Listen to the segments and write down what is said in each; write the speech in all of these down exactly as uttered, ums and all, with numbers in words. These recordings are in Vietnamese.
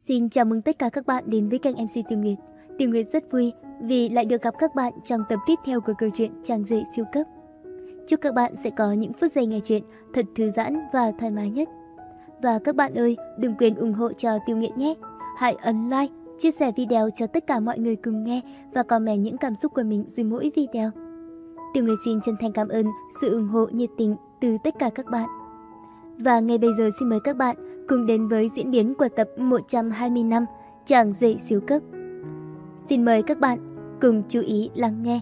Xin chào mừng tất cả các bạn đến với kênh em xê Tiểu Nguyệt. Tiểu Nguyệt rất vui vì lại được gặp các bạn trong tập tiếp theo của câu chuyện Chàng Rể Siêu Cấp. Chúc các bạn sẽ có những phút giây nghe chuyện thật thư giãn và thoải mái nhất. Và các bạn ơi, đừng quên ủng hộ cho Tiểu Nguyệt nhé. Hãy ấn like, chia sẻ video cho tất cả mọi người cùng nghe và comment những cảm xúc của mình dưới mỗi video. Tiểu Nguyệt xin chân thành cảm ơn sự ủng hộ nhiệt tình từ tất cả các bạn. Và ngay bây giờ xin mời các bạn cùng đến với diễn biến của tập một trăm hai mươi lăm Chàng Rể Siêu Cấp. Xin mời các bạn cùng chú ý lắng nghe.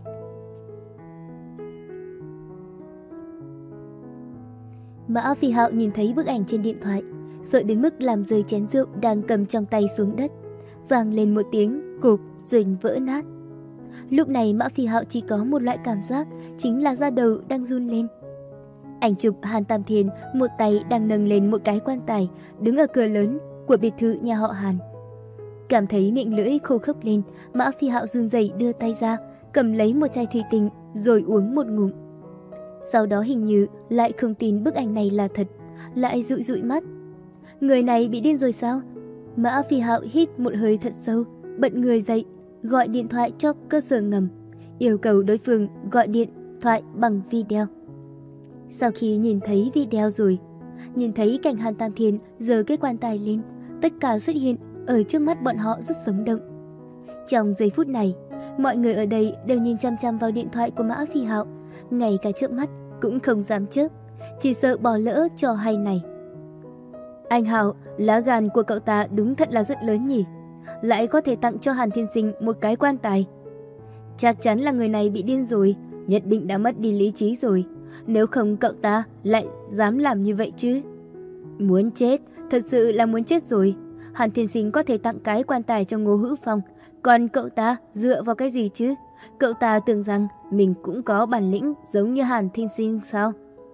Mã Phi Hạo nhìn thấy bức ảnh trên điện thoại, sợ đến mức làm rơi chén rượu đang cầm trong tay xuống đất, vang lên một tiếng cộp rồi vỡ nát. Lúc này Mã Phi Hạo chỉ có một loại cảm giác, chính là da đầu đang run lên. Ảnh chụp Hàn Tam Thiên một tay đang nâng lên một cái quan tài, đứng ở cửa lớn của biệt thự nhà họ Hàn. Cảm thấy miệng lưỡi khô khốc lên, Mã Phi Hạo run rẩy đưa tay ra, cầm lấy một chai thủy tinh rồi uống một ngụm. Sau đó hình như lại không tin bức ảnh này là thật, lại dụi dụi mắt. Người này bị điên rồi sao? Mã Phi Hạo hít một hơi thật sâu, bật người dậy, gọi điện thoại cho cơ sở ngầm, yêu cầu đối phương gọi điện thoại bằng video. Sau khi nhìn thấy video rồi, nhìn thấy cảnh Hàn Tam Thiên giơ cái quan tài lên, tất cả xuất hiện ở trước mắt bọn họ rất sống động. Trong giây phút này, mọi người ở đây đều nhìn chăm chăm vào điện thoại của Mã Phi Hạo, ngay cả chớp mắt cũng không dám chớp, chỉ sợ bỏ lỡ trò hay này. Anh Hạo, lá gan của cậu ta đúng thật là rất lớn nhỉ, lại có thể tặng cho Hàn Thiên Sinh một cái quan tài. Chắc chắn là người này bị điên rồi, nhất định đã mất đi lý trí rồi. Nếu không cậu ta lại dám làm như vậy chứ. Muốn chết, thật sự là muốn chết rồi. Hàn Thiên Sinh có thể tặng cái quan tài cho Ngô Hữu Phong, còn cậu ta dựa vào cái gì chứ? Cậu ta tưởng rằng mình cũng có bản lĩnh giống như Hàn Thiên Sinh sao?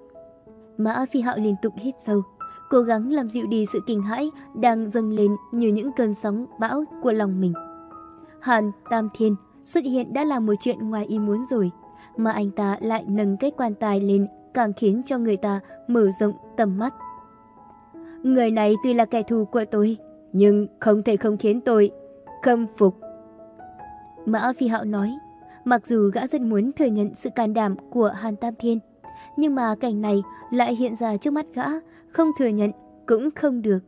Mã Phi Hạo liên tục hít sâu, cố gắng làm dịu đi sự kinh hãi đang dâng lên như những cơn sóng bão của lòng mình. Hàn Tam Thiên xuất hiện đã là một chuyện ngoài ý muốn rồi, mà anh ta lại nâng cái quan tài lên càng khiến cho người ta mở rộng tầm mắt. Người này tuy là kẻ thù của tôi, nhưng không thể không khiến tôi khâm phục. Mã Phi Hạo nói, mặc dù gã rất muốn thừa nhận sự can đảm của Hàn Tam Thiên, nhưng mà cảnh này lại hiện ra trước mắt gã, không thừa nhận cũng không được.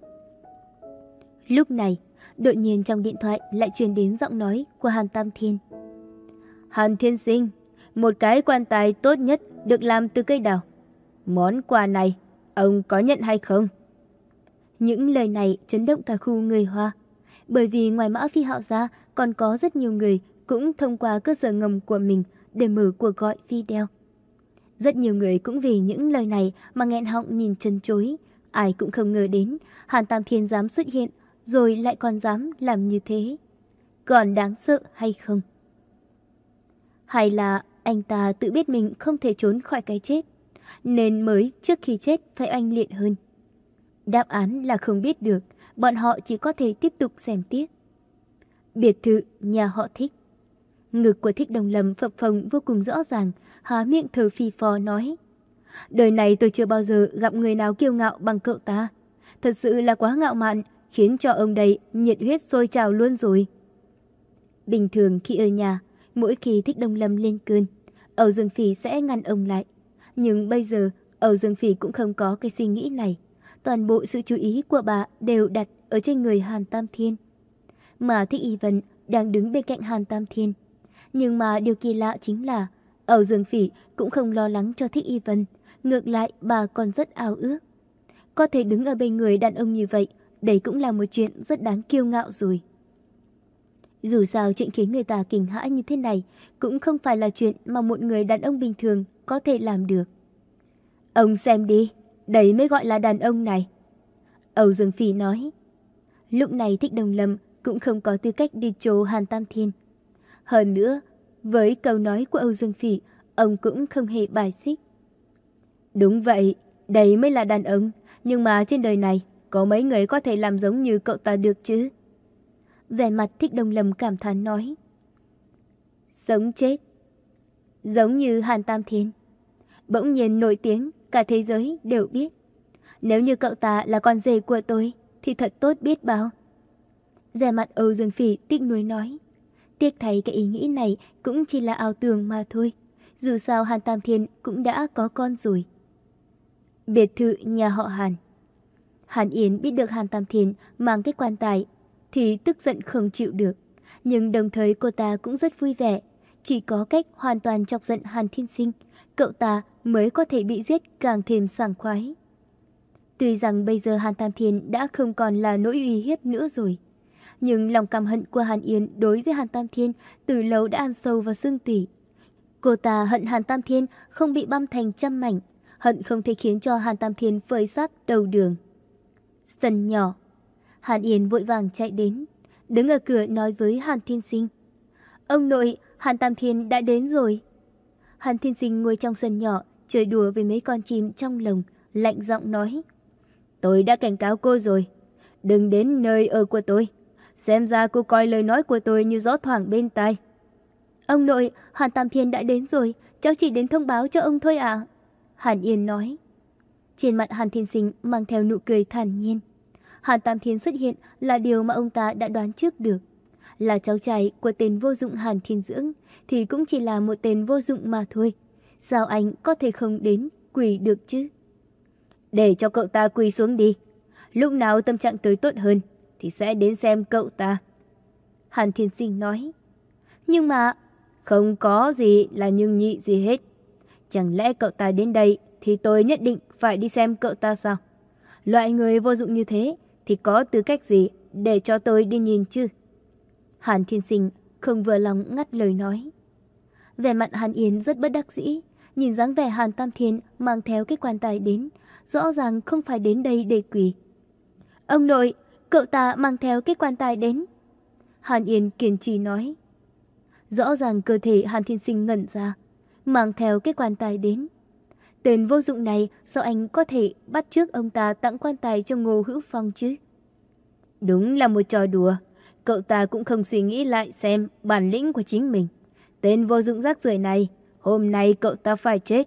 Lúc này, đột nhiên trong điện thoại lại truyền đến giọng nói của Hàn Tam Thiên. Hàn Thiên Sinh, một cái quan tài tốt nhất được làm từ cây đào. Món quà này, ông có nhận hay không? Những lời này chấn động cả khu người Hoa, bởi vì ngoài Mã Phi Hạo ra còn có rất nhiều người cũng thông qua cơ sở ngầm của mình để mở cuộc gọi video. Rất nhiều người cũng vì những lời này mà nghẹn họng nhìn chân chối, ai cũng không ngờ đến Hàn Tam Thiên dám xuất hiện rồi lại còn dám làm như thế. Còn đáng sợ hay không? Hay là anh ta tự biết mình không thể trốn khỏi cái chết, nên mới trước khi chết phải oanh liệt hơn? Đáp án là không biết được, bọn họ chỉ có thể tiếp tục xem tiếp. Biệt thự nhà họ Thích. Ngực của Thích Đồng Lâm phập phồng vô cùng rõ ràng, há miệng thở phì phò nói. Đời này tôi chưa bao giờ gặp người nào kiêu ngạo bằng cậu ta. Thật sự là quá ngạo mạn, khiến cho ông đây nhiệt huyết sôi trào luôn rồi. Bình thường khi ở nhà, mỗi khi Thích Đồng Lâm lên cơn, Âu Dương Phỉ sẽ ngăn ông lại. Nhưng bây giờ, Âu Dương Phỉ cũng không có cái suy nghĩ này. Toàn bộ sự chú ý của bà đều đặt ở trên người Hàn Tam Thiên. Mà Thích Y Vân đang đứng bên cạnh Hàn Tam Thiên. Nhưng mà điều kỳ lạ chính là Âu Dương Phỉ cũng không lo lắng cho Thích Y Vân. Ngược lại bà còn rất ao ước. Có thể đứng ở bên người đàn ông như vậy, đấy cũng là một chuyện rất đáng kiêu ngạo rồi. Dù sao chuyện khiến người ta kinh hãi như thế này cũng không phải là chuyện mà một người đàn ông bình thường có thể làm được. Ông xem đi, đấy mới gọi là đàn ông này. Âu Dương Phỉ nói. Lúc này Thích Đồng Lâm cũng không có tư cách đi trố Hàn Tam Thiên. Hơn nữa, với câu nói của Âu Dương Phỉ, ông cũng không hề bài xích. Đúng vậy, đấy mới là đàn ông, nhưng mà trên đời này có mấy người có thể làm giống như cậu ta được chứ? Vẻ mặt Thích Đồng Lâm cảm thán nói. Sống chết. Giống như Hàn Tam Thiên. Bỗng nhiên nổi tiếng, cả thế giới đều biết. Nếu như cậu ta là con rể của tôi, thì thật tốt biết bao. Vẻ mặt Âu Dương Phỉ tiếc nuối nói. Tiếc thay cái ý nghĩ này cũng chỉ là ảo tưởng mà thôi. Dù sao Hàn Tam Thiên cũng đã có con rồi. Biệt thự nhà họ Hàn. Hàn Yến biết được Hàn Tam Thiên mang cái quan tài thì tức giận không chịu được. Nhưng đồng thời cô ta cũng rất vui vẻ. Chỉ có cách hoàn toàn chọc giận Hàn Thiên Sinh, cậu ta mới có thể bị giết càng thêm sảng khoái. Tuy rằng bây giờ Hàn Tam Thiên đã không còn là nỗi uy hiếp nữa rồi, nhưng lòng căm hận của Hàn Yến đối với Hàn Tam Thiên từ lâu đã ăn sâu vào xương tủy. Cô ta hận Hàn Tam Thiên không bị băm thành trăm mảnh, hận không thể khiến cho Hàn Tam Thiên phơi xác đầu đường. Sân nhỏ, Hàn Yến vội vàng chạy đến, đứng ở cửa nói với Hàn Thiên Sinh. Ông nội, Hàn Tam Thiên đã đến rồi. Hàn Thiên Sinh ngồi trong sân nhỏ, chơi đùa với mấy con chim trong lồng, lạnh giọng nói. Tôi đã cảnh cáo cô rồi, đừng đến nơi ở của tôi. Xem ra cô coi lời nói của tôi như gió thoảng bên tai. Ông nội, Hàn Tam Thiên đã đến rồi, cháu chỉ đến thông báo cho ông thôi ạ. À? Hàn Yên nói. Trên mặt Hàn Thiên Sinh mang theo nụ cười thản nhiên. Hàn Tam Thiên xuất hiện là điều mà ông ta đã đoán trước được. Là cháu trai của tên vô dụng Hàn Thiên Dưỡng thì cũng chỉ là một tên vô dụng mà thôi. Sao anh có thể không đến quỳ được chứ? Để cho cậu ta quỳ xuống đi. Lúc nào tâm trạng tôi tốt hơn thì sẽ đến xem cậu ta. Hàn Thiên Sinh nói. Nhưng mà không có gì là nhưng nhị gì hết. Chẳng lẽ cậu ta đến đây thì tôi nhất định phải đi xem cậu ta sao? Loại người vô dụng như thế thì có tư cách gì để cho tôi đi nhìn chứ? Hàn Thiên Sinh không vừa lòng ngắt lời nói. Vẻ mặt Hàn Yến rất bất đắc dĩ, nhìn dáng vẻ Hàn Tam Thiên mang theo cái quan tài đến, rõ ràng không phải đến đây để quỳ. Ông nội, cậu ta mang theo cái quan tài đến. Hàn Yến kiên trì nói. Rõ ràng cơ thể Hàn Thiên Sinh ngẩn ra, mang theo cái quan tài đến. Tên vô dụng này sao anh có thể bắt chước ông ta tặng quan tài cho Ngô Hữu Phong chứ? Đúng là một trò đùa. Cậu ta cũng không suy nghĩ lại xem bản lĩnh của chính mình. Tên vô dụng rác rưởi này, hôm nay cậu ta phải chết.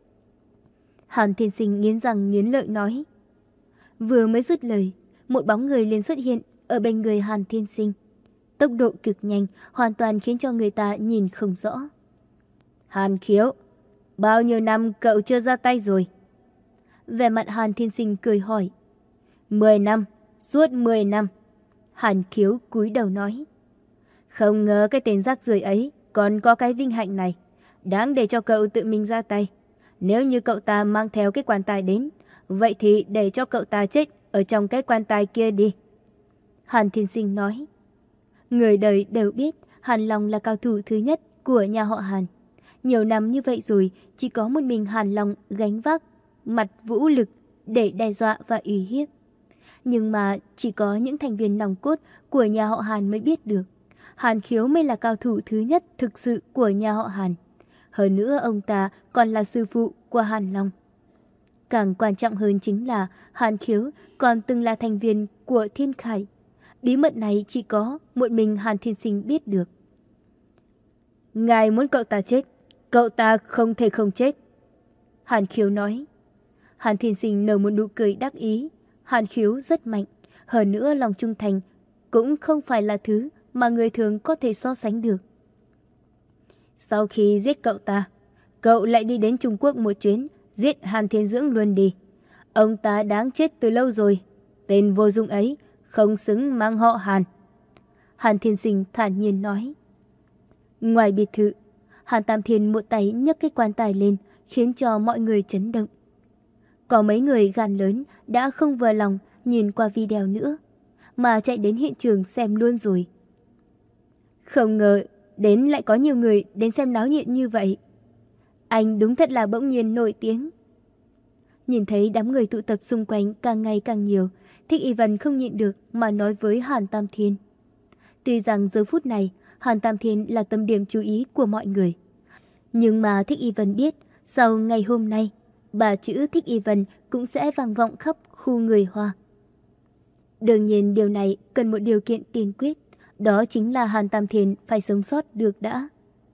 Hàn Thiên Sinh nghiến răng nghiến lợi nói. Vừa mới dứt lời, một bóng người liền xuất hiện ở bên người Hàn Thiên Sinh. Tốc độ cực nhanh, hoàn toàn khiến cho người ta nhìn không rõ. Hàn Khiếu, bao nhiêu năm cậu chưa ra tay rồi? Vẻ mặt Hàn Thiên Sinh cười hỏi. Mười năm, suốt mười năm. Hàn Khiếu cúi đầu nói. Không ngờ cái tên rác rưởi ấy còn có cái vinh hạnh này. Đáng để cho cậu tự mình ra tay. Nếu như cậu ta mang theo cái quan tài đến, vậy thì để cho cậu ta chết ở trong cái quan tài kia đi. Hàn Thiên Sinh nói. Người đời đều biết Hàn Long là cao thủ thứ nhất của nhà họ Hàn. Nhiều năm như vậy rồi, chỉ có một mình Hàn Long gánh vác mặt vũ lực để đe dọa và uy hiếp. Nhưng mà chỉ có những thành viên nòng cốt của nhà họ Hàn mới biết được. Hàn Khiếu mới là cao thủ thứ nhất thực sự của nhà họ Hàn. Hơn nữa ông ta còn là sư phụ của Hàn Long. Càng quan trọng hơn chính là Hàn Khiếu còn từng là thành viên của Thiên Khải. Bí mật này chỉ có một mình Hàn Thiên Sinh biết được. Ngài muốn cậu ta chết, cậu ta không thể không chết. Hàn Khiếu nói. Hàn Thiên Sinh nở một nụ cười đắc ý. Hàn Khiếu rất mạnh, hơn nữa lòng trung thành cũng không phải là thứ mà người thường có thể so sánh được. Sau khi giết cậu ta, cậu lại đi đến Trung Quốc một chuyến, giết Hàn Thiên Dưỡng luôn đi. Ông ta đáng chết từ lâu rồi, tên vô dụng ấy không xứng mang họ Hàn. Hàn Thiên Sinh thản nhiên nói. Ngoài biệt thự, Hàn Tam Thiên một tay nhấc cái quan tài lên, khiến cho mọi người chấn động. Có mấy người gan lớn đã không vừa lòng nhìn qua video nữa, mà chạy đến hiện trường xem luôn rồi. Không ngờ đến lại có nhiều người đến xem náo nhiệt như vậy. Anh đúng thật là bỗng nhiên nổi tiếng. Nhìn thấy đám người tụ tập xung quanh càng ngày càng nhiều, Thích Y Vân không nhịn được mà nói với Hàn Tam Thiên. Tuy rằng giờ phút này Hàn Tam Thiên là tâm điểm chú ý của mọi người, nhưng mà Thích Y Vân biết sau ngày hôm nay, bà chữ Thích Y Vân cũng sẽ vang vọng khắp khu người Hoa. Đương nhiên điều này cần một điều kiện tiên quyết, đó chính là Hàn Tam Thiên phải sống sót được đã.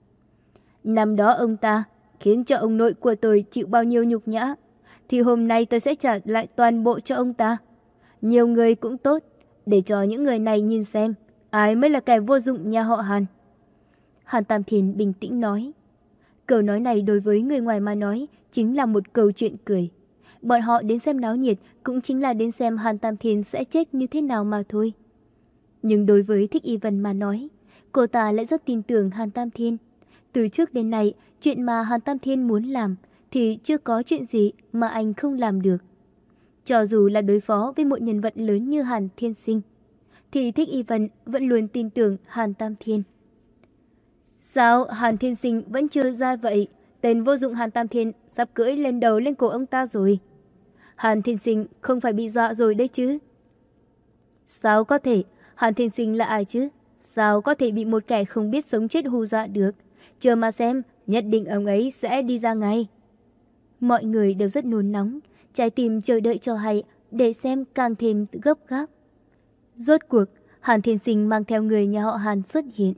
Năm đó ông ta khiến cho ông nội của tôi chịu bao nhiêu nhục nhã, thì hôm nay tôi sẽ trả lại toàn bộ cho ông ta. Nhiều người cũng tốt, để cho những người này nhìn xem ai mới là kẻ vô dụng nhà họ Hàn. Hàn Tam Thiên bình tĩnh nói. Câu nói này đối với người ngoài mà nói chính là một câu chuyện cười. Bọn họ đến xem náo nhiệt cũng chính là đến xem Hàn Tam Thiên sẽ chết như thế nào mà thôi. Nhưng đối với Thích Y Vân mà nói, cô ta lại rất tin tưởng Hàn Tam Thiên. Từ trước đến nay, chuyện mà Hàn Tam Thiên muốn làm thì chưa có chuyện gì mà anh không làm được. Cho dù là đối phó với một nhân vật lớn như Hàn Thiên Sinh, thì Thích Y Vân vẫn luôn tin tưởng Hàn Tam Thiên. Sao Hàn Thiên Sinh vẫn chưa ra vậy? Tên vô dụng Hàn Tam Thiên sắp cưỡi lên đầu lên cổ ông ta rồi. Hàn Thiên Sinh không phải bị dọa rồi đấy chứ? Sao có thể? Hàn Thiên Sinh là ai chứ? Sao có thể bị một kẻ không biết sống chết hù dọa được? Chờ mà xem, nhất định ông ấy sẽ đi ra ngay. Mọi người đều rất nôn nóng, trái tim chờ đợi cho hay để xem càng thêm gấp gáp. Rốt cuộc, Hàn Thiên Sinh mang theo người nhà họ Hàn xuất hiện.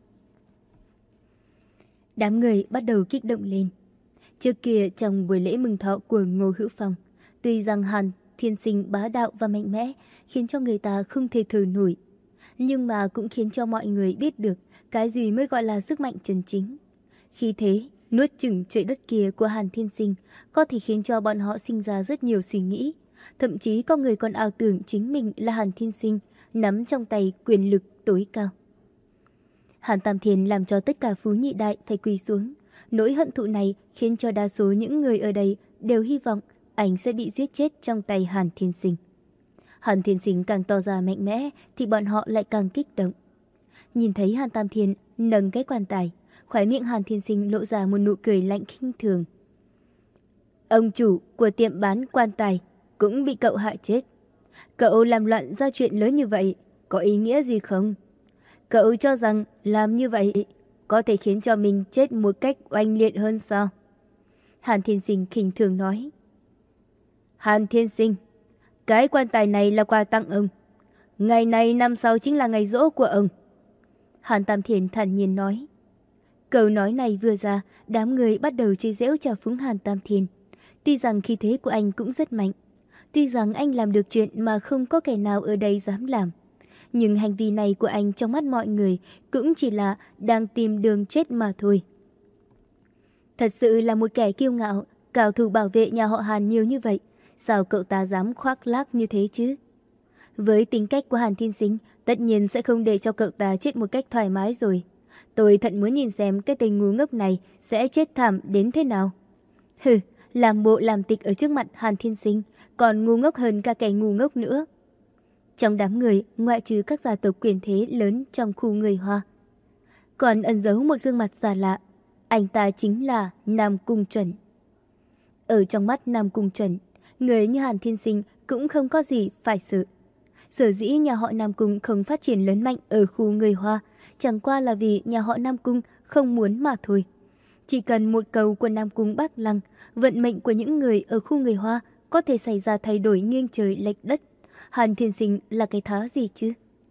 Đám người bắt đầu kích động lên. Trước kia trong buổi lễ mừng thọ của Ngô Hữu Phong, tuy rằng Hàn Thiên Sinh bá đạo và mạnh mẽ khiến cho người ta không thể thở nổi, nhưng mà cũng khiến cho mọi người biết được cái gì mới gọi là sức mạnh chân chính. Khi thế, nuốt chửng trời đất kia của Hàn Thiên Sinh có thể khiến cho bọn họ sinh ra rất nhiều suy nghĩ. Thậm chí có người còn ảo tưởng chính mình là Hàn Thiên Sinh, nắm trong tay quyền lực tối cao. Hàn Tam Thiên làm cho tất cả phú nhị đại phải quỳ xuống. Nỗi hận thù này khiến cho đa số những người ở đây đều hy vọng anh sẽ bị giết chết trong tay Hàn Thiên Sinh. Hàn Thiên Sinh càng tỏ ra mạnh mẽ thì bọn họ lại càng kích động. Nhìn thấy Hàn Tam Thiên nâng cái quan tài, khóe miệng Hàn Thiên Sinh lộ ra một nụ cười lạnh khinh thường. Ông chủ của tiệm bán quan tài cũng bị cậu hại chết. Cậu làm loạn ra chuyện lớn như vậy, có ý nghĩa gì không? Cậu cho rằng làm như vậy có thể khiến cho mình chết một cách oanh liệt hơn sao? Hàn Thiên Sinh khinh thường nói. Hàn Thiên Sinh, cái quan tài này là quà tặng ông. Ngày này năm sau chính là ngày giỗ của ông. Hàn Tam Thiên thản nhiên nói. Câu nói này vừa ra, đám người bắt đầu chơi giễu chào phúng Hàn Tam Thiên. Tuy rằng khí thế của anh cũng rất mạnh, tuy rằng anh làm được chuyện mà không có kẻ nào ở đây dám làm, nhưng hành vi này của anh trong mắt mọi người cũng chỉ là đang tìm đường chết mà thôi. Thật sự là một kẻ kiêu ngạo, cao thủ bảo vệ nhà họ Hàn nhiều như vậy, sao cậu ta dám khoác lác như thế chứ? Với tính cách của Hàn Thiên Sinh, tất nhiên sẽ không để cho cậu ta chết một cách thoải mái rồi. Tôi thật muốn nhìn xem cái tên ngu ngốc này sẽ chết thảm đến thế nào. Hừ, làm bộ làm tịch ở trước mặt Hàn Thiên Sinh, còn ngu ngốc hơn cả kẻ ngu ngốc nữa. Trong đám người, ngoại trừ các gia tộc quyền thế lớn trong khu người Hoa, còn ẩn giấu một gương mặt xa lạ. Anh ta chính là Nam Cung Chuẩn. Ở trong mắt Nam Cung Chuẩn, người như Hàn Thiên Sinh cũng không có gì phải sợ. Sở dĩ nhà họ Nam Cung không phát triển lớn mạnh ở khu người Hoa, chẳng qua là vì nhà họ Nam Cung không muốn mà thôi. Chỉ cần một câu của Nam Cung Bắc Lăng, vận mệnh của những người ở khu người Hoa có thể xảy ra thay đổi nghiêng trời lệch đất. Hàn Thiên Sinh là cái thá gì chứ?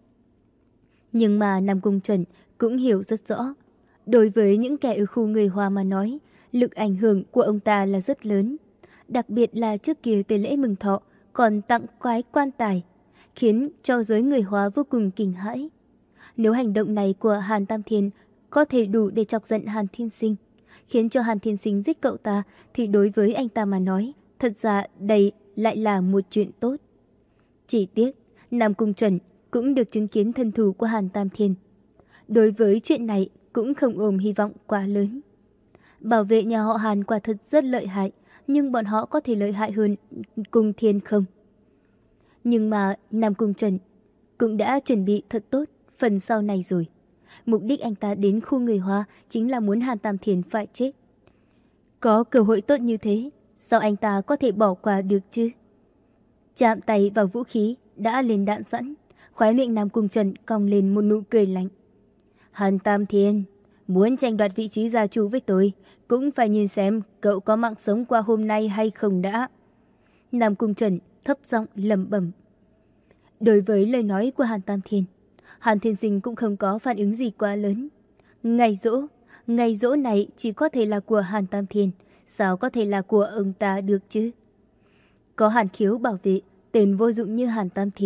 Nhưng mà Nam Cung Chuẩn cũng hiểu rất rõ. Đối với những kẻ ở khu người Hoa mà nói, lực ảnh hưởng của ông ta là rất lớn. Đặc biệt là trước kia tới lễ mừng thọ còn tặng quái quan tài, khiến cho giới người Hoa vô cùng kinh hãi. Nếu hành động này của Hàn Tam Thiên có thể đủ để chọc giận Hàn Thiên Sinh, khiến cho Hàn Thiên Sinh giết cậu ta, thì đối với anh ta mà nói, thật ra đây lại là một chuyện tốt. Chỉ tiếc, Nam Cung Chuẩn cũng được chứng kiến thân thủ của Hàn Tam Thiên. Đối với chuyện này cũng không ôm hy vọng quá lớn. Bảo vệ nhà họ Hàn quả thật rất lợi hại, nhưng bọn họ có thể lợi hại hơn Cung Thiên không? Nhưng mà Nam Cung Chuẩn cũng đã chuẩn bị thật tốt phần sau này rồi. Mục đích anh ta đến khu người Hoa chính là muốn Hàn Tam Thiên phải chết. Có cơ hội tốt như thế, sao anh ta có thể bỏ qua được chứ? Chạm tay vào vũ khí đã lên đạn sẵn, khóe miệng Nam Cung Chuẩn cong lên một nụ cười lạnh. Hàn Tam Thiên, muốn tranh đoạt vị trí gia chủ với tôi, cũng phải nhìn xem cậu có mạng sống qua hôm nay hay không đã. Nam Cung Chuẩn thấp giọng lẩm bẩm. Đối với lời nói của Hàn Tam Thiên, Hàn Thiên Sinh cũng không có phản ứng gì quá lớn. Ngày giỗ, ngày giỗ này chỉ có thể là của Hàn Tam Thiên, sao có thể là của ông ta được chứ? Có Hàn Khiếu bảo vệ, tên vô dụng như Hàn Tam Thiên,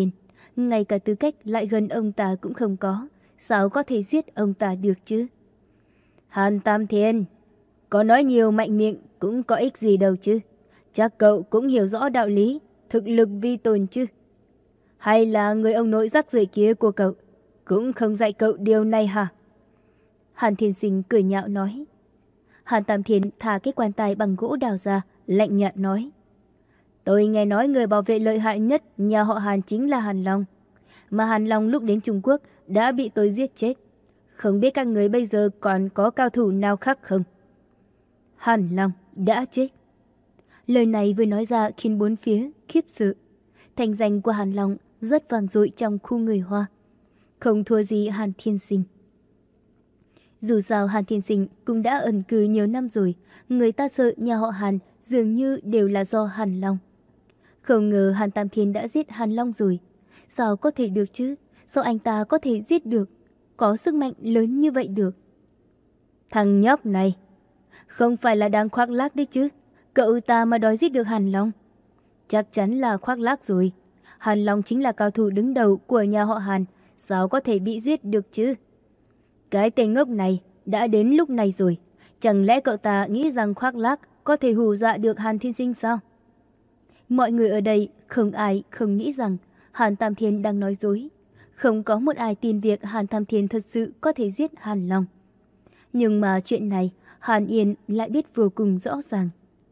ngay cả tư cách lại gần ông ta cũng không có, sao có thể giết ông ta được chứ? Hàn Tam Thiên, có nói nhiều mạnh miệng cũng có ích gì đâu chứ. Chắc cậu cũng hiểu rõ đạo lý, thực lực vi tôn chứ. Hay là người ông nội rắc rưởi kia của cậu cũng không dạy cậu điều này hả? Hàn Thiên Sinh cười nhạo nói. Hàn Tam Thiên thả cái quan tài bằng gỗ đào ra, lạnh nhạt nói. Tôi nghe nói người bảo vệ lợi hại nhất nhà họ Hàn chính là Hàn Long. Mà Hàn Long lúc đến Trung Quốc đã bị tôi giết chết. Không biết các người bây giờ còn có cao thủ nào khác không? Hàn Long đã chết. Lời này vừa nói ra khiến bốn phía khiếp sợ. Thành danh của Hàn Long rất vang dội trong khu người Hoa, không thua gì Hàn Thiên Sinh. Dù sao Hàn Thiên Sinh cũng đã ẩn cư nhiều năm rồi, người ta sợ nhà họ Hàn dường như đều là do Hàn Long. Không ngờ Hàn Tam Thiên đã giết Hàn Long rồi. Sao có thể được chứ? Sao anh ta có thể giết được? Có sức mạnh lớn như vậy được? Thằng nhóc này, không phải là đang khoác lác đấy chứ? Cậu ta mà đòi giết được Hàn Long, chắc chắn là khoác lác rồi. Hàn Long chính là cao thủ đứng đầu của nhà họ Hàn, sao có thể bị giết được chứ? Cái tên ngốc này đã đến lúc này rồi, chẳng lẽ cậu ta nghĩ rằng khoác lác có thể hù dọa được Hàn Thiên Sinh sao? Mọi người ở đây không ai không nghĩ rằng Hàn Tam Thiên đang nói dối. Không có một ai tin việc Hàn Tam Thiên thật sự có thể giết Hàn Long. Nhưng mà chuyện này Hàn Yên lại biết vô cùng rõ ràng.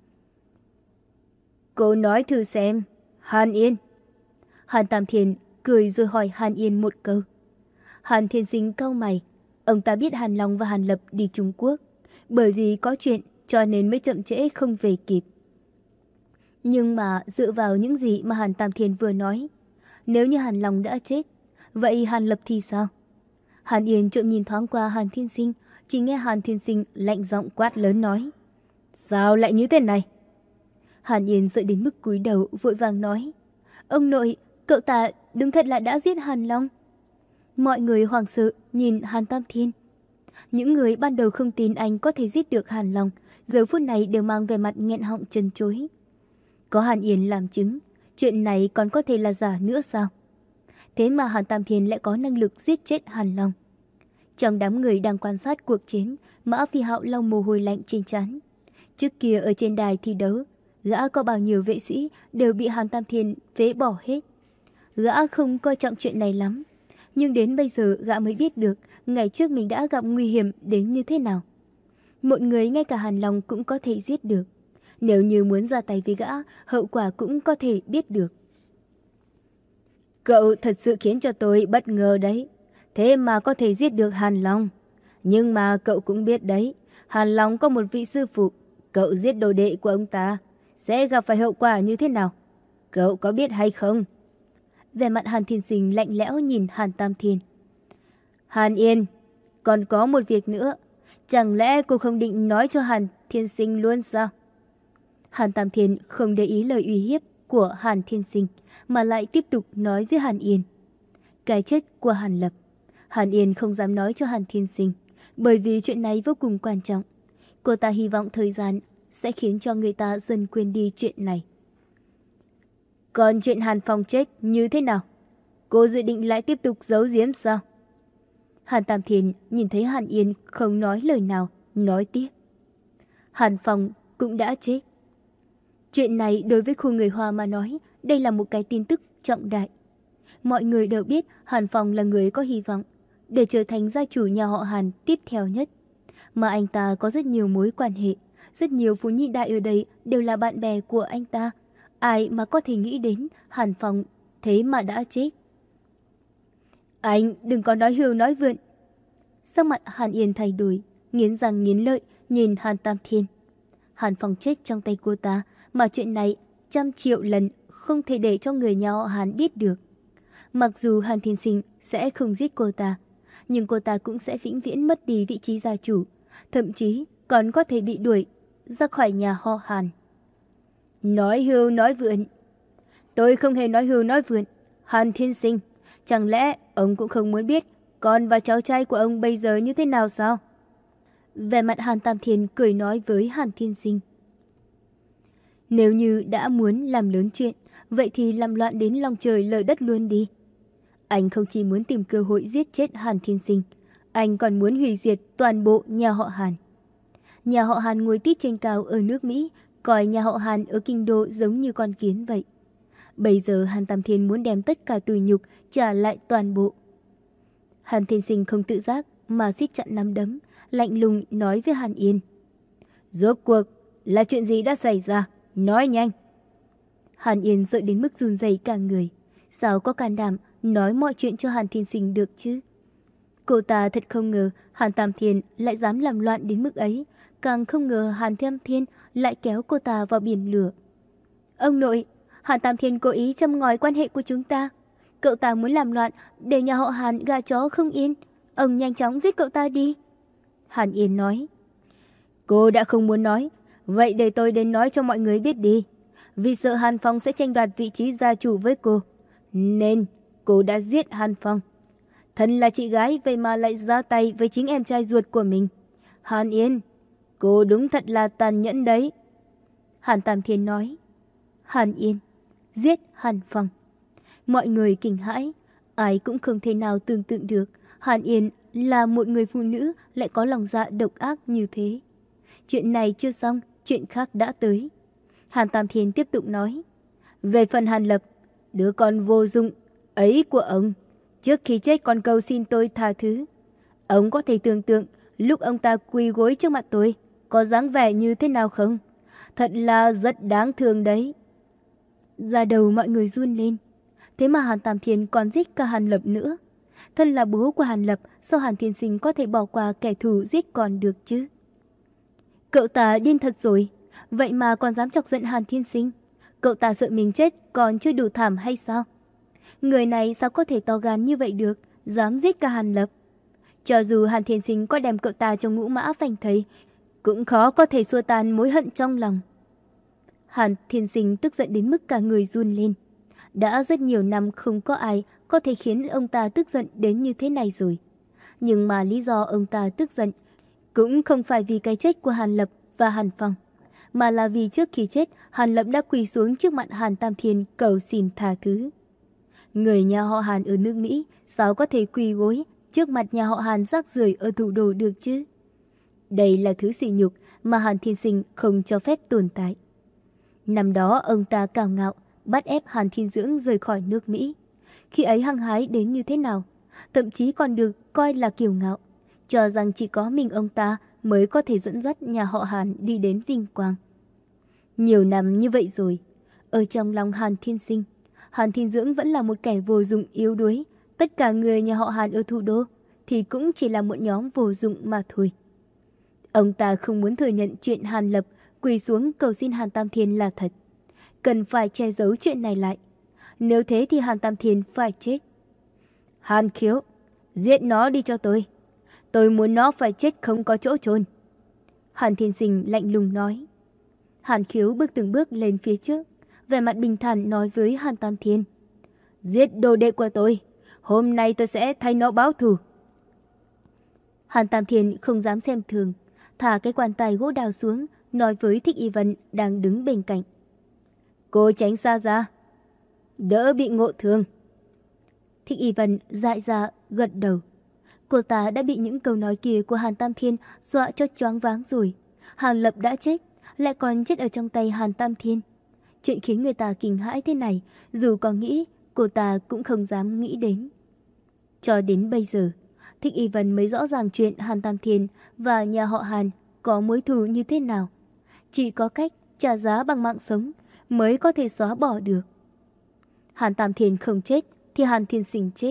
Cô nói thử xem, Hàn Yên. Hàn Tam Thiên cười rồi hỏi Hàn Yên một câu. Hàn Thiên Sinh cau mày. Ông ta biết Hàn Long và Hàn Lập đi Trung Quốc, bởi vì có chuyện cho nên mới chậm trễ không về kịp. Nhưng mà dựa vào những gì mà Hàn Tam Thiên vừa nói, nếu như Hàn Long đã chết, vậy Hàn Lập thì sao? Hàn Yên trộm nhìn thoáng qua Hàn Thiên Sinh, chỉ nghe Hàn Thiên Sinh lạnh giọng quát lớn nói. Sao lại như thế này? Hàn Yên sợ đến mức cúi đầu vội vàng nói. Ông nội, cậu ta đúng thật là đã giết Hàn Long. Mọi người hoảng sợ nhìn Hàn Tam Thiên. Những người ban đầu không tin anh có thể giết được Hàn Long, giờ phút này đều mang vẻ mặt nghẹn họng chân chối. Có Hàn Yên làm chứng, chuyện này còn có thể là giả nữa sao? Thế mà Hàn Tam Thiên lại có năng lực giết chết Hàn Long. Trong đám người đang quan sát cuộc chiến, Mã Phi Hạo lau mồ hôi lạnh trên trán. Trước kia ở trên đài thi đấu, gã có bao nhiêu vệ sĩ đều bị Hàn Tam Thiên phế bỏ hết. Gã không coi trọng chuyện này lắm, nhưng đến bây giờ gã mới biết được ngày trước mình đã gặp nguy hiểm đến như thế nào. Một người ngay cả Hàn Long cũng có thể giết được. Nếu như muốn ra tay với gã, hậu quả cũng có thể biết được. Cậu thật sự khiến cho tôi bất ngờ đấy. Thế mà có thể giết được Hàn Long. Nhưng mà cậu cũng biết đấy, Hàn Long có một vị sư phụ. Cậu giết đồ đệ của ông ta sẽ gặp phải hậu quả như thế nào? Cậu có biết hay không? Vẻ mặt Hàn Thiên Sinh lạnh lẽo nhìn Hàn Tam Thiên. Hàn Yên, còn có một việc nữa. Chẳng lẽ cô không định nói cho Hàn Thiên Sinh luôn sao? Hàn Tam Thiên không để ý lời uy hiếp của Hàn Thiên Sinh, mà lại tiếp tục nói với Hàn Yên. Cái chết của Hàn Lập, Hàn Yên không dám nói cho Hàn Thiên Sinh, bởi vì chuyện này vô cùng quan trọng. Cô ta hy vọng thời gian sẽ khiến cho người ta dần quên đi chuyện này. Còn chuyện Hàn Phong chết như thế nào? Cô dự định lại tiếp tục giấu giếm sao? Hàn Tam Thiên nhìn thấy Hàn Yên không nói lời nào, nói tiếp. Hàn Phong cũng đã chết. Chuyện này đối với khu người Hoa mà nói, đây là một cái tin tức trọng đại. Mọi người đều biết Hàn Phong là người có hy vọng để trở thành gia chủ nhà họ Hàn tiếp theo nhất. Mà anh ta có rất nhiều mối quan hệ, rất nhiều phú nhị đại ở đây đều là bạn bè của anh ta. Ai mà có thể nghĩ đến Hàn Phong thế mà đã chết. Anh đừng có nói hưu nói vượn. Sắc mặt Hàn Yên thay đổi, nghiến răng nghiến lợi nhìn Hàn Tam Thiên. Hàn Phong chết trong tay cô ta, mà chuyện này trăm triệu lần không thể để cho người nhà họ Hàn biết được. Mặc dù Hàn Thiên Sinh sẽ không giết cô ta, nhưng cô ta cũng sẽ vĩnh viễn mất đi vị trí gia chủ, thậm chí còn có thể bị đuổi ra khỏi nhà họ Hàn. Nói hưu nói vượn. Tôi không hề nói hưu nói vượn. Hàn Thiên Sinh, chẳng lẽ ông cũng không muốn biết con và cháu trai của ông bây giờ như thế nào sao? Vẻ mặt Hàn Tam Thiên cười nói với Hàn Thiên Sinh. Nếu như đã muốn làm lớn chuyện, vậy thì làm loạn đến lòng trời lở đất luôn đi. Anh không chỉ muốn tìm cơ hội giết chết Hàn Thiên Sinh, anh còn muốn hủy diệt toàn bộ nhà họ Hàn. Nhà họ Hàn ngồi tít trên cao ở nước Mỹ, coi nhà họ Hàn ở kinh đô giống như con kiến vậy. Bây giờ Hàn Tam Thiên muốn đem tất cả tủi nhục trả lại toàn bộ. Hàn Thiên Sinh không tự giác mà siết chặt nắm đấm, lạnh lùng nói với Hàn Yên. Rốt cuộc là chuyện gì đã xảy ra? Nói nhanh. Hàn Yên sợ đến mức run rẩy cả người. Sao có can đảm nói mọi chuyện cho Hàn Thiên Sinh được chứ? Cô ta thật không ngờ Hàn Tam Thiên lại dám làm loạn đến mức ấy. Càng không ngờ Hàn Tam Thiên lại kéo cô ta vào biển lửa. Ông nội, Hàn Tam Thiên cố ý châm ngòi quan hệ của chúng ta. Cậu ta muốn làm loạn để nhà họ Hàn gà chó không yên. Ông nhanh chóng giết cậu ta đi. Hàn Yên nói. Cô đã không muốn nói, vậy để tôi đến nói cho mọi người biết đi. Vì sợ Hàn Phong sẽ tranh đoạt vị trí gia chủ với cô, nên cô đã giết Hàn Phong. Thân là chị gái vậy mà lại ra tay với chính em trai ruột của mình. Hàn Yên, cô đúng thật là tàn nhẫn đấy. Hàn Tam Thiên nói. Hàn Yên giết Hàn Phong. Mọi người kinh hãi, ai cũng không thể nào tưởng tượng được Hàn Yên là một người phụ nữ lại có lòng dạ độc ác như thế. Chuyện này chưa xong, chuyện khác đã tới. Hàn Tam Thiên tiếp tục nói. Về phần Hàn Lập, đứa con vô dụng ấy của ông, trước khi chết còn cầu xin tôi tha thứ. Ông có thể tưởng tượng lúc ông ta quỳ gối trước mặt tôi có dáng vẻ như thế nào không? Thật là rất đáng thương đấy. Da đầu mọi người run lên. Thế mà Hàn Tam Thiên còn giết cả Hàn Lập nữa. Thân là bố của Hàn Lập, sao Hàn Thiên Sinh có thể bỏ qua kẻ thù giết còn được chứ? Cậu ta điên thật rồi, vậy mà còn dám chọc giận Hàn Thiên Sinh. Cậu ta sợ mình chết còn chưa đủ thảm hay sao? Người này sao có thể to gan như vậy được, dám giết cả Hàn Lập. Cho dù Hàn Thiên Sinh có đem cậu ta cho ngũ mã phanh thây, cũng khó có thể xua tan mối hận trong lòng. Hàn Thiên Sinh tức giận đến mức cả người run lên. Đã rất nhiều năm không có ai có thể khiến ông ta tức giận đến như thế này rồi. Nhưng mà lý do ông ta tức giận cũng không phải vì cái chết của Hàn Lập và Hàn Phong, mà là vì trước khi chết Hàn Lập đã quỳ xuống trước mặt Hàn Tam Thiên cầu xin tha thứ. Người nhà họ Hàn ở nước Mỹ sao có thể quỳ gối trước mặt nhà họ Hàn rác rưởi ở thủ đô được chứ? Đây là thứ sỉ nhục mà Hàn Thiên Sinh không cho phép tồn tại. Năm đó ông ta cao ngạo bắt ép Hàn Thiên Dưỡng rời khỏi nước Mỹ. Khi ấy hăng hái đến như thế nào, thậm chí còn được coi là kiêu ngạo, cho rằng chỉ có mình ông ta mới có thể dẫn dắt nhà họ Hàn đi đến vinh quang. Nhiều năm như vậy rồi, ở trong lòng Hàn Thiên Sinh, Hàn Thiên Dưỡng vẫn là một kẻ vô dụng yếu đuối. Tất cả người nhà họ Hàn ở thủ đô thì cũng chỉ là một nhóm vô dụng mà thôi. Ông ta không muốn thừa nhận chuyện Hàn Lập quỳ xuống cầu xin Hàn Tam Thiên là thật. Cần phải che giấu chuyện này lại. Nếu thế thì Hàn Tam Thiên phải chết. Hàn Khiếu, giết nó đi cho tôi. Tôi muốn nó phải chết không có chỗ chôn. Hàn Thiên Sinh lạnh lùng nói. Hàn Khiếu bước từng bước lên phía trước, vẻ mặt bình thản nói với Hàn Tam Thiên. Giết đồ đệ của tôi, hôm nay tôi sẽ thay nó báo thù. Hàn Tam Thiên không dám xem thường, thả cái quan tài gỗ đào xuống, nói với Thích Y Vân đang đứng bên cạnh. Cô tránh xa ra, đỡ bị ngộ thương. Thích Y Vân dại ra gật đầu. Cô ta đã bị những câu nói kia của Hàn Tam Thiên dọa cho choáng váng rồi. Hàn Lập đã chết, lại còn chết ở trong tay Hàn Tam Thiên. Chuyện khiến người ta kinh hãi thế này, dù có nghĩ, cô ta cũng không dám nghĩ đến. Cho đến bây giờ, Thích Y Vân mới rõ ràng chuyện Hàn Tam Thiên và nhà họ Hàn có mối thù như thế nào. Chỉ có cách trả giá bằng mạng sống mới có thể xóa bỏ được. Hàn Tam Thiên không chết thì Hàn Thiên Sinh chết.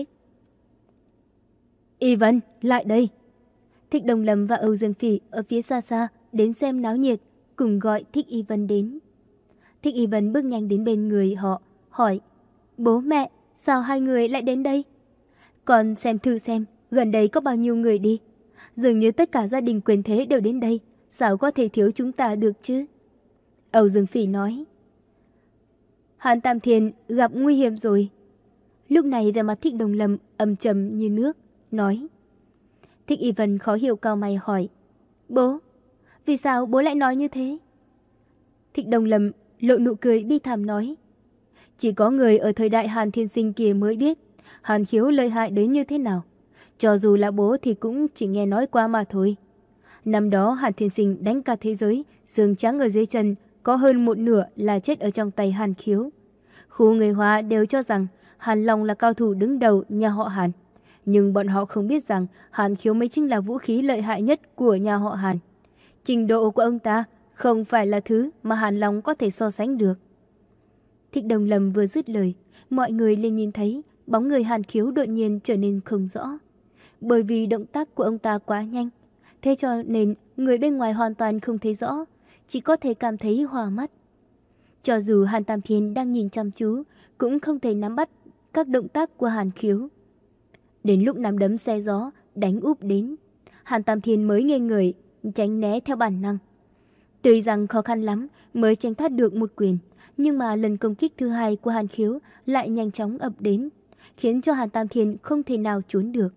Y Vân, lại đây. Thích Đồng Lâm và Âu Dương Phỉ ở phía xa xa đến xem náo nhiệt, cùng gọi Thích Y Vân đến. Thích Y Vân bước nhanh đến bên người họ, hỏi: Bố mẹ, sao hai người lại đến đây? Con xem thử xem, gần đây có bao nhiêu người đi. Dường như tất cả gia đình quyền thế đều đến đây, sao có thể thiếu chúng ta được chứ? Âu Dương Phỉ nói. Hàn Tam Thiên gặp nguy hiểm rồi. Lúc này vẻ mặt Thích Đồng Lâm âm trầm như nước, nói. Thích Y Vân khó hiểu cau mày hỏi: Bố, vì sao bố lại nói như thế? Thích Đồng Lâm lộ nụ cười bi thảm nói: Chỉ có người ở thời đại Hàn Thiên Sinh kia mới biết, Hàn Khiếu lợi hại đến như thế nào? Cho dù là bố thì cũng chỉ nghe nói qua mà thôi. Năm đó Hàn Thiên Sinh đánh cả thế giới, xương trắng ở dưới chân, có hơn một nửa là chết ở trong tay Hàn Khiếu. Khu người Hoa đều cho rằng Hàn Long là cao thủ đứng đầu nhà họ Hàn. Nhưng bọn họ không biết rằng Hàn Khiếu mới chính là vũ khí lợi hại nhất của nhà họ Hàn. Trình độ của ông ta không phải là thứ mà Hàn Long có thể so sánh được. Thích Đồng Lâm vừa dứt lời, mọi người liền nhìn thấy bóng người Hàn Khiếu đột nhiên trở nên không rõ. Bởi vì động tác của ông ta quá nhanh, thế cho nên người bên ngoài hoàn toàn không thấy rõ, chỉ có thể cảm thấy hoa mắt. Cho dù Hàn Tam Thiên đang nhìn chăm chú, cũng không thể nắm bắt các động tác của Hàn Khiếu. Đến lúc nắm đấm xe gió đánh úp đến, Hàn Tam Thiên mới ngây người, tránh né theo bản năng. Tuy rằng khó khăn lắm mới tránh thoát được một quyền, nhưng mà lần công kích thứ hai của Hàn Khiếu lại nhanh chóng ập đến, khiến cho Hàn Tam Thiên không thể nào trốn được.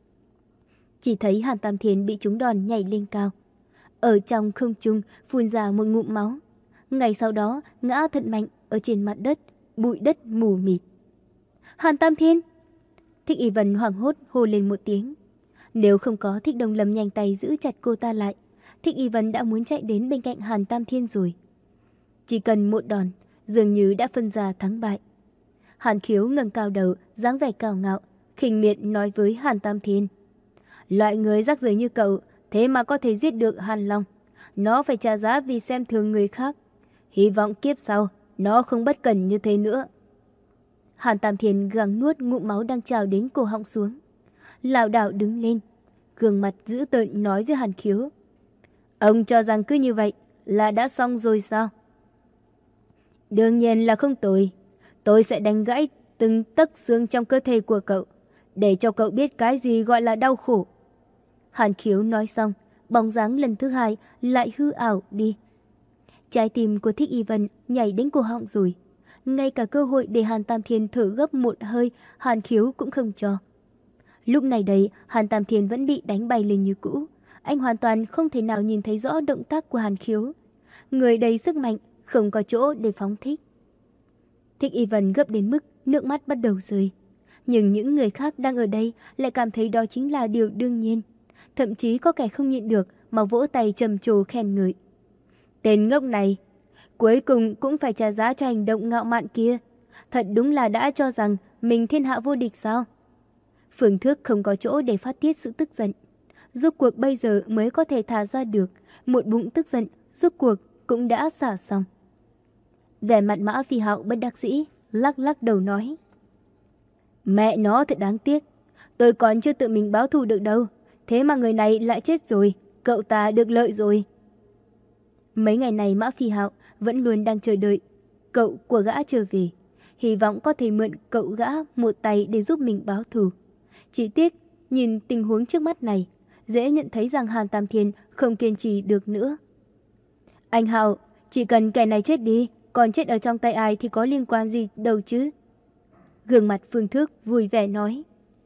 Chỉ thấy Hàn Tam Thiên bị trúng đòn nhảy lên cao, ở trong không trung phun ra một ngụm máu. Ngay sau đó ngã thật mạnh ở trên mặt đất, bụi đất mù mịt. Hàn Tam Thiên! Thích Y Vân hoảng hốt hô lên một tiếng. Nếu không có Thích Đồng Lâm nhanh tay giữ chặt cô ta lại, Thích Y Vân đã muốn chạy đến bên cạnh Hàn Tam Thiên rồi. Chỉ cần một đòn, dường như đã phân ra thắng bại. Hàn Khiếu ngẩng cao đầu, dáng vẻ cao ngạo, khinh miệt nói với Hàn Tam Thiên. Loại người rác rưởi như cậu, thế mà có thể giết được Hàn Long. Nó phải trả giá vì xem thường người khác. Hy vọng kiếp sau, nó không bất cẩn như thế nữa. Hàn Tam Thiên gắng nuốt ngụm máu đang trào đến cổ họng xuống. Lảo đảo đứng lên, gương mặt dữ tợn nói với Hàn Khiếu. Ông cho rằng cứ như vậy là đã xong rồi sao? Đương nhiên là không tồi. Tôi sẽ đánh gãy từng tấc xương trong cơ thể của cậu, để cho cậu biết cái gì gọi là đau khổ. Hàn Khiếu nói xong, bóng dáng lần thứ hai lại hư ảo đi. Trái tim của Thích Y Vân nhảy đến cổ họng rồi. Ngay cả cơ hội để Hàn Tam Thiên thở gấp một hơi, Hàn Khiếu cũng không cho. Lúc này đây, Hàn Tam Thiên vẫn bị đánh bay lên như cũ. Anh hoàn toàn không thể nào nhìn thấy rõ động tác của Hàn Khiếu. Người đầy sức mạnh, không có chỗ để phóng thích. Thích Y Vân gấp đến mức nước mắt bắt đầu rơi. Nhưng những người khác đang ở đây lại cảm thấy đó chính là điều đương nhiên. Thậm chí có kẻ không nhịn được mà vỗ tay trầm trồ khen ngợi. Tên ngốc này, cuối cùng cũng phải trả giá cho hành động ngạo mạn kia. Thật đúng là đã cho rằng mình thiên hạ vô địch sao? Phương Thước không có chỗ để phát tiết sự tức giận. Rốt cuộc bây giờ mới có thể thả ra được. Một bụng tức giận, rốt cuộc cũng đã xả xong. Vẻ mặt Mã Phi Hạo bất đắc dĩ, lắc lắc đầu nói. Mẹ nó thật đáng tiếc. Tôi còn chưa tự mình báo thù được đâu. Thế mà người này lại chết rồi. Cậu ta được lợi rồi. Mấy ngày này Mã Phi Hạo vẫn luôn đang chờ đợi cậu của gã trở về. Hy vọng có thể mượn cậu gã một tay để giúp mình báo thù. Chỉ tiếc, nhìn tình huống trước mắt này, dễ nhận thấy rằng Hàn Tam Thiên không kiên trì được nữa. Anh Hạo, chỉ cần kẻ này chết đi, còn chết ở trong tay ai thì có liên quan gì đâu chứ? Gương mặt Phương Thước vui vẻ nói.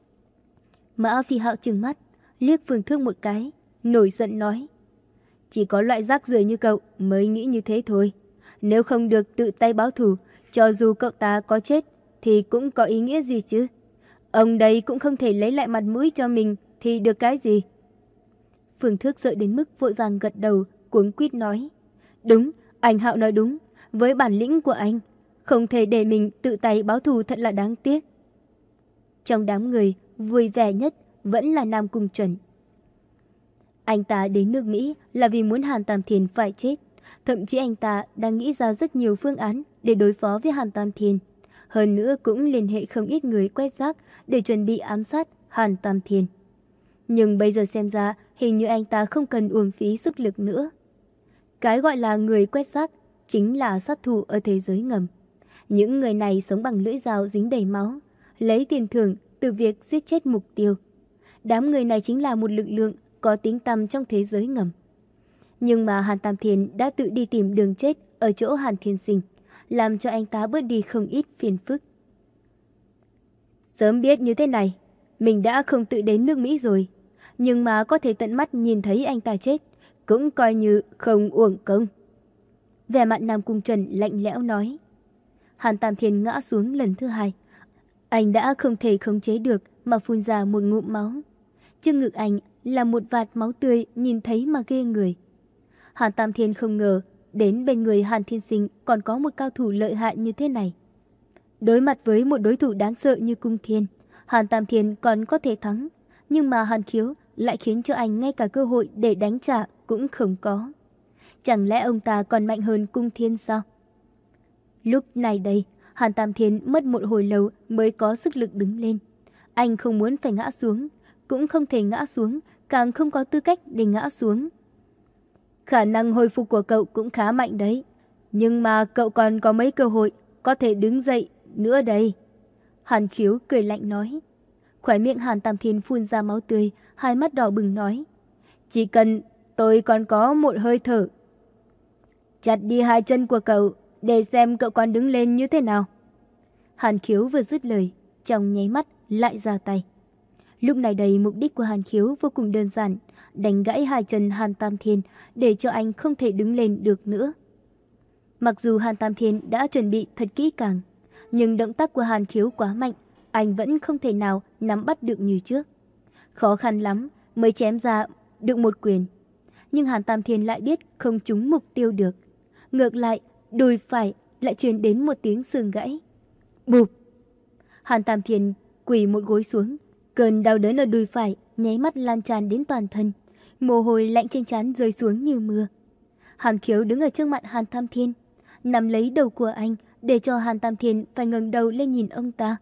Mã Phi Hạo trừng mắt, liếc Phương Thước một cái, nổi giận nói. Chỉ có loại rác rưởi như cậu mới nghĩ như thế thôi. Nếu không được tự tay báo thù, cho dù cậu ta có chết thì cũng có ý nghĩa gì chứ? Ông đây cũng không thể lấy lại mặt mũi cho mình thì được cái gì? Phương Thước sợ đến mức vội vàng gật đầu, cuống quýt nói. Đúng, anh Hạo nói đúng. Với bản lĩnh của anh, không thể để mình tự tay báo thù thật là đáng tiếc. Trong đám người, vui vẻ nhất vẫn là Nam Cung Chuẩn. Anh ta đến nước Mỹ là vì muốn Hàn Tam Thiên phải chết. Thậm chí anh ta đang nghĩ ra rất nhiều phương án để đối phó với Hàn Tam Thiên. Hơn nữa cũng liên hệ không ít người quét rác để chuẩn bị ám sát Hàn Tam Thiên. Nhưng bây giờ xem ra hình như anh ta không cần uổng phí sức lực nữa. Cái gọi là người quét rác chính là sát thủ ở thế giới ngầm. Những người này sống bằng lưỡi dao dính đầy máu, lấy tiền thưởng từ việc giết chết mục tiêu. Đám người này chính là một lực lượng có tiếng tăm trong thế giới ngầm. Nhưng mà Hàn Tam Thiên đã tự đi tìm đường chết ở chỗ Hàn Thiên Sinh, làm cho anh ta bớt đi không ít phiền phức. Sớm biết như thế này, mình đã không tự đến nước Mỹ rồi. Nhưng mà có thể tận mắt nhìn thấy anh ta chết, cũng coi như không uổng công. Vẻ mặt Nam Cung Trần lạnh lẽo nói. Hàn Tam Thiên ngã xuống lần thứ hai. Anh đã không thể khống chế được mà phun ra một ngụm máu. Trước ngực anh là một vạt máu tươi nhìn thấy mà ghê người. Hàn Tam Thiên không ngờ đến bên người Hàn Thiên Sinh còn có một cao thủ lợi hại như thế này. Đối mặt với một đối thủ đáng sợ như Cung Thiên, Hàn Tam Thiên còn có thể thắng, nhưng mà Hàn Khiếu lại khiến cho anh ngay cả cơ hội để đánh trả cũng không có. Chẳng lẽ ông ta còn mạnh hơn Cung Thiên sao? Lúc này đây, Hàn Tam Thiên mất một hồi lâu mới có sức lực đứng lên. Anh không muốn phải ngã xuống, cũng không thể ngã xuống, càng không có tư cách để ngã xuống. Khả năng hồi phục của cậu cũng khá mạnh đấy, nhưng mà cậu còn có mấy cơ hội có thể đứng dậy nữa đây. Hàn Khiếu cười lạnh nói. Khóe miệng Hàn Tam Thiên phun ra máu tươi, hai mắt đỏ bừng nói. Chỉ cần tôi còn có một hơi thở. Chặt đi hai chân của cậu, để xem cậu còn đứng lên như thế nào. Hàn Khiếu vừa dứt lời, trong nháy mắt lại ra tay. Lúc này đây mục đích của Hàn Khiếu vô cùng đơn giản, đánh gãy hai chân Hàn Tam Thiên để cho anh không thể đứng lên được nữa. Mặc dù Hàn Tam Thiên đã chuẩn bị thật kỹ càng, nhưng động tác của Hàn Khiếu quá mạnh, anh vẫn không thể nào nắm bắt được như trước. Khó khăn lắm mới chém ra được một quyền. Nhưng Hàn Tam Thiên lại biết không trúng mục tiêu được. Ngược lại, đùi phải lại truyền đến một tiếng xương gãy. Bụp! Hàn Tam Thiên quỳ một gối xuống. Cơn đau đớn ở đùi phải nháy mắt lan tràn đến toàn thân. Mồ hôi lạnh trên trán rơi xuống như mưa. Hàn Khiếu đứng ở trước mặt Hàn Tam Thiên, nắm lấy đầu của anh để cho Hàn Tam Thiên phải ngẩng đầu lên nhìn ông ta.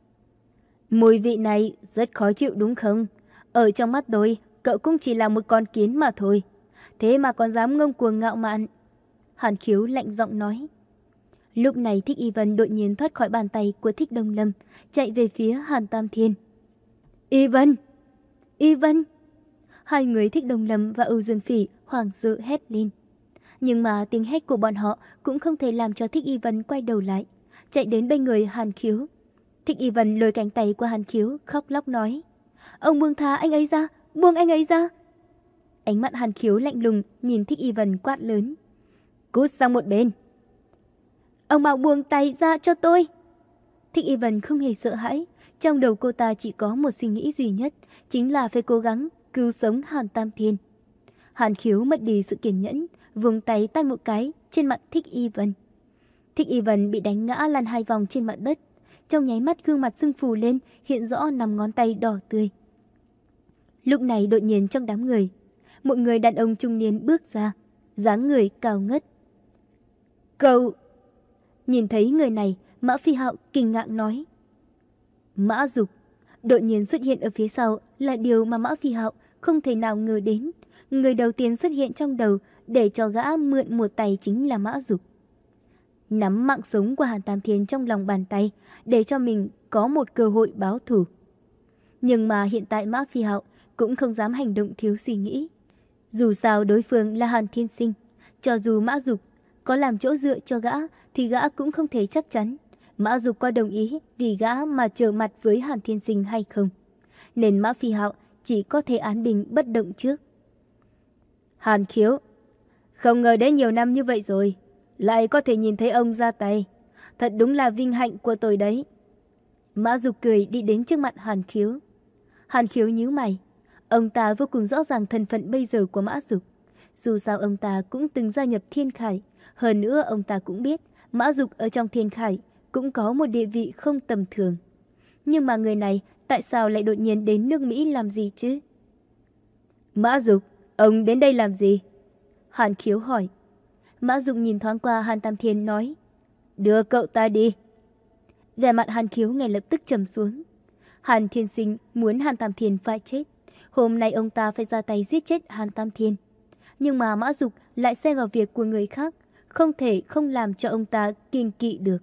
Mùi vị này rất khó chịu đúng không? Ở trong mắt tôi, cậu cũng chỉ là một con kiến mà thôi. Thế mà còn dám ngông cuồng ngạo mạn. Hàn Khiếu lạnh giọng nói. Lúc này Thích Y Vân đột nhiên thoát khỏi bàn tay của Thích Đông Lâm, chạy về phía Hàn Tam Thiên. Y Vân! Y Vân! Hai người Thích Đông Lâm và Âu Dương Phỉ hoảng sợ hét lên. Nhưng mà tiếng hét của bọn họ cũng không thể làm cho Thích Y Vân quay đầu lại, chạy đến bên người Hàn Khiếu. Thích Y Vân lôi cánh tay của Hàn Khiếu khóc lóc nói. Ông buông tha anh ấy ra, buông anh ấy ra. Ánh mắt Hàn Khiếu lạnh lùng nhìn Thích Y Vân quát lớn. Cút sang một bên. Ông mau buông tay ra cho tôi. Thích Y Vân không hề sợ hãi. Trong đầu cô ta chỉ có một suy nghĩ duy nhất, chính là phải cố gắng cứu sống Hàn Tam Thiên. Hàn Khiếu mất đi sự kiên nhẫn, vùng tay tát một cái trên mặt Thích Y Vân. Thích Y Vân bị đánh ngã lăn hai vòng trên mặt đất. Trong nháy mắt gương mặt sưng phù lên, hiện rõ năm ngón tay đỏ tươi. Lúc này đột nhiên trong đám người, một người đàn ông trung niên bước ra, dáng người cao ngất. Cậu! Nhìn thấy người này, Mã Phi Hạo kinh ngạc nói. Mã Dục đột nhiên xuất hiện ở phía sau là điều mà Mã Phi Hạo không thể nào ngờ đến. Người đầu tiên xuất hiện trong đầu để cho gã mượn một tay chính là Mã Dục. Nắm mạng sống của Hàn Tam Thiên trong lòng bàn tay để cho mình có một cơ hội báo thù. Nhưng mà hiện tại Mã Phi Hạo cũng không dám hành động thiếu suy nghĩ. Dù sao đối phương là Hàn Thiên Sinh, cho dù Mã Dục có làm chỗ dựa cho gã thì gã cũng không thể chắc chắn Mã Dục có đồng ý vì gã mà trở mặt với Hàn Thiên Sinh hay không. Nên Mã Phi Hạo chỉ có thể án bình bất động trước. Hàn Khiếu, không ngờ đến nhiều năm như vậy rồi, lại có thể nhìn thấy ông ra tay. Thật đúng là vinh hạnh của tôi đấy. Mã Dục cười đi đến trước mặt Hàn Khiếu. Hàn Khiếu nhíu mày. Ông ta vô cùng rõ ràng thân phận bây giờ của Mã Dục. Dù sao ông ta cũng từng gia nhập Thiên Khải. Hơn nữa ông ta cũng biết Mã Dục ở trong Thiên Khải cũng có một địa vị không tầm thường. Nhưng mà người này tại sao lại đột nhiên đến nước Mỹ làm gì chứ? Mã Dục, ông đến đây làm gì? Hàn Khiếu hỏi. Mã Dục nhìn thoáng qua Hàn Tam Thiên nói. Đưa cậu ta đi. Vẻ mặt Hàn Khiếu ngay lập tức trầm xuống. Hàn Thiên Sinh muốn Hàn Tam Thiên phải chết. Hôm nay ông ta phải ra tay giết chết Hàn Tam Thiên. Nhưng mà Mã Dục lại xen vào việc của người khác, không thể không làm cho ông ta kiêng kỵ được.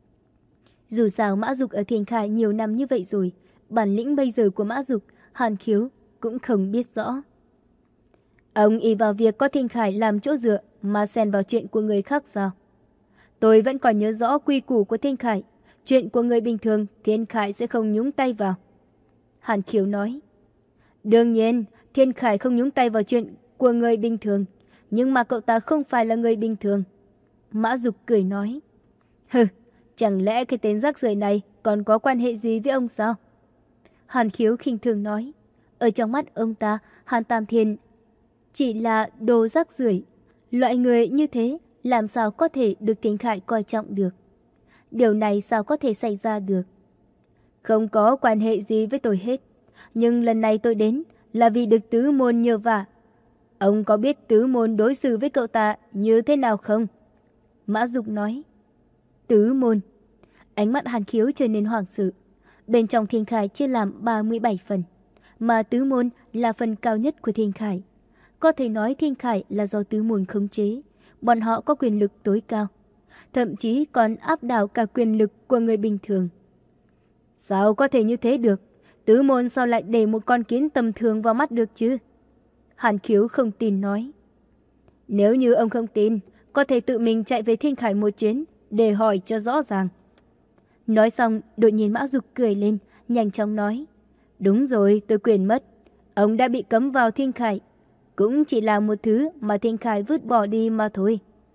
Dù sao Mã Dục ở Thiên Khải nhiều năm như vậy rồi, bản lĩnh bây giờ của Mã Dục, Hàn Khiếu cũng không biết rõ. Ông ỷ vào việc có Thiên Khải làm chỗ dựa mà xen vào chuyện của người khác sao? Tôi vẫn còn nhớ rõ quy củ của Thiên Khải. Chuyện của người bình thường, Thiên Khải sẽ không nhúng tay vào. Hàn Khiếu nói. Đương nhiên, Thiên Khải không nhúng tay vào chuyện của người bình thường. Nhưng mà cậu ta không phải là người bình thường. Mã Dục cười nói. Hừ, chẳng lẽ cái tên rác rưởi này còn có quan hệ gì với ông sao? Hàn Khiếu khinh thường nói. Ở trong mắt ông ta, Hàn Tam Thiên chỉ là đồ rác rưởi. Loại người như thế làm sao có thể được Thiên Khải coi trọng được? Điều này sao có thể xảy ra được? Không có quan hệ gì với tôi hết. Nhưng lần này tôi đến là vì được tứ môn nhờ vả. Ông có biết tứ môn đối xử với cậu ta như thế nào không? Mã Dục nói. Tứ môn. Ánh mắt Hàn Khiếu trở nên hoảng sợ. Bên trong Thiên Khải chia làm ba mươi bảy phần, mà tứ môn là phần cao nhất của Thiên Khải. Có thể nói Thiên Khải là do tứ môn khống chế. Bọn họ có quyền lực tối cao, thậm chí còn áp đảo cả quyền lực của người bình thường. Sao có thể như thế được? Tứ môn sao lại để một con kiến tầm thường vào mắt được chứ? Hàn Khiếu không tin nói. Nếu như ông không tin, có thể tự mình chạy về Thiên Khải một chuyến để hỏi cho rõ ràng. Nói xong, đột nhiên Mã Dục cười lên, nhanh chóng nói. Đúng rồi, tôi quên mất. Ông đã bị cấm vào Thiên Khải. Cũng chỉ là một thứ mà Thiên Khải vứt bỏ đi mà thôi.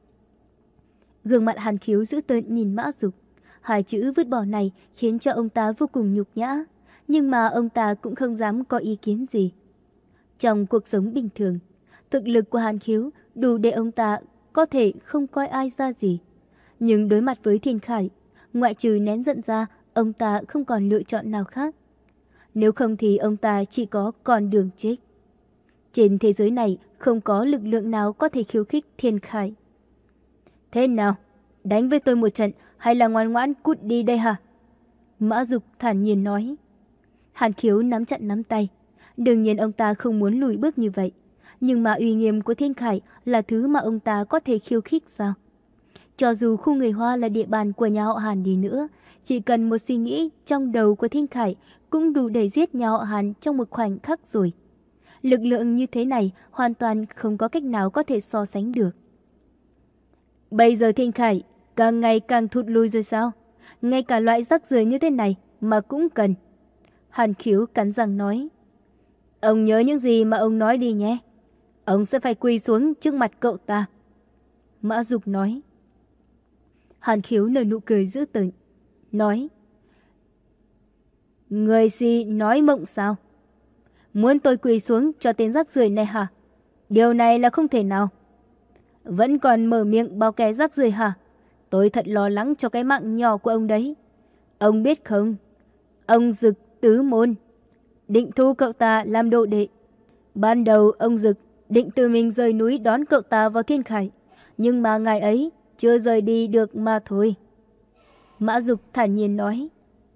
Gương mặt Hàn Khiếu dữ tợn nhìn Mã Dục. Hai chữ vứt bỏ này khiến cho ông ta vô cùng nhục nhã. Nhưng mà ông ta cũng không dám có ý kiến gì. Trong cuộc sống bình thường, thực lực của Hàn Khiếu đủ để ông ta có thể không coi ai ra gì. Nhưng đối mặt với Thiên Khải, ngoại trừ nén giận ra, ông ta không còn lựa chọn nào khác. Nếu không thì ông ta chỉ có con đường chết. Trên thế giới này không có lực lượng nào có thể khiêu khích Thiên Khải. Thế nào? Đánh với tôi một trận hay là ngoan ngoãn cút đi đây hả? Mã Dục thản nhiên nói. Hàn Khiếu nắm chặt nắm tay. Đương nhiên ông ta không muốn lùi bước như vậy. Nhưng mà uy nghiêm của Thiên Khải là thứ mà ông ta có thể khiêu khích sao? Cho dù khu người Hoa là địa bàn của nhà họ Hàn đi nữa, chỉ cần một suy nghĩ trong đầu của Thiên Khải cũng đủ để giết nhà họ Hàn trong một khoảnh khắc rồi. Lực lượng như thế này hoàn toàn không có cách nào có thể so sánh được. Bây giờ Thiên Khải càng ngày càng thụt lùi rồi sao? Ngay cả loại rác rưởi như thế này mà cũng cần. Hàn Khiếu cắn răng nói. Ông nhớ những gì mà ông nói đi nhé. Ông sẽ phải quỳ xuống trước mặt cậu ta. Mã Dục nói. Hàn Khiếu nở nụ cười dữ tợn, nói. Người si nói mộng sao? Muốn tôi quỳ xuống cho tên rác rưởi này hả? Điều này là không thể nào. Vẫn còn mở miệng bao kẻ rác rưởi hả? Tôi thật lo lắng cho cái mạng nhỏ của ông đấy. Ông biết không? Ông Dực tứ môn định thu cậu ta làm đồ đệ. Ban đầu ông Dực định tự mình rời núi đón cậu ta vào Thiên Khải, nhưng mà ngài ấy chưa rời đi được mà thôi. Mã Dục thản nhiên nói.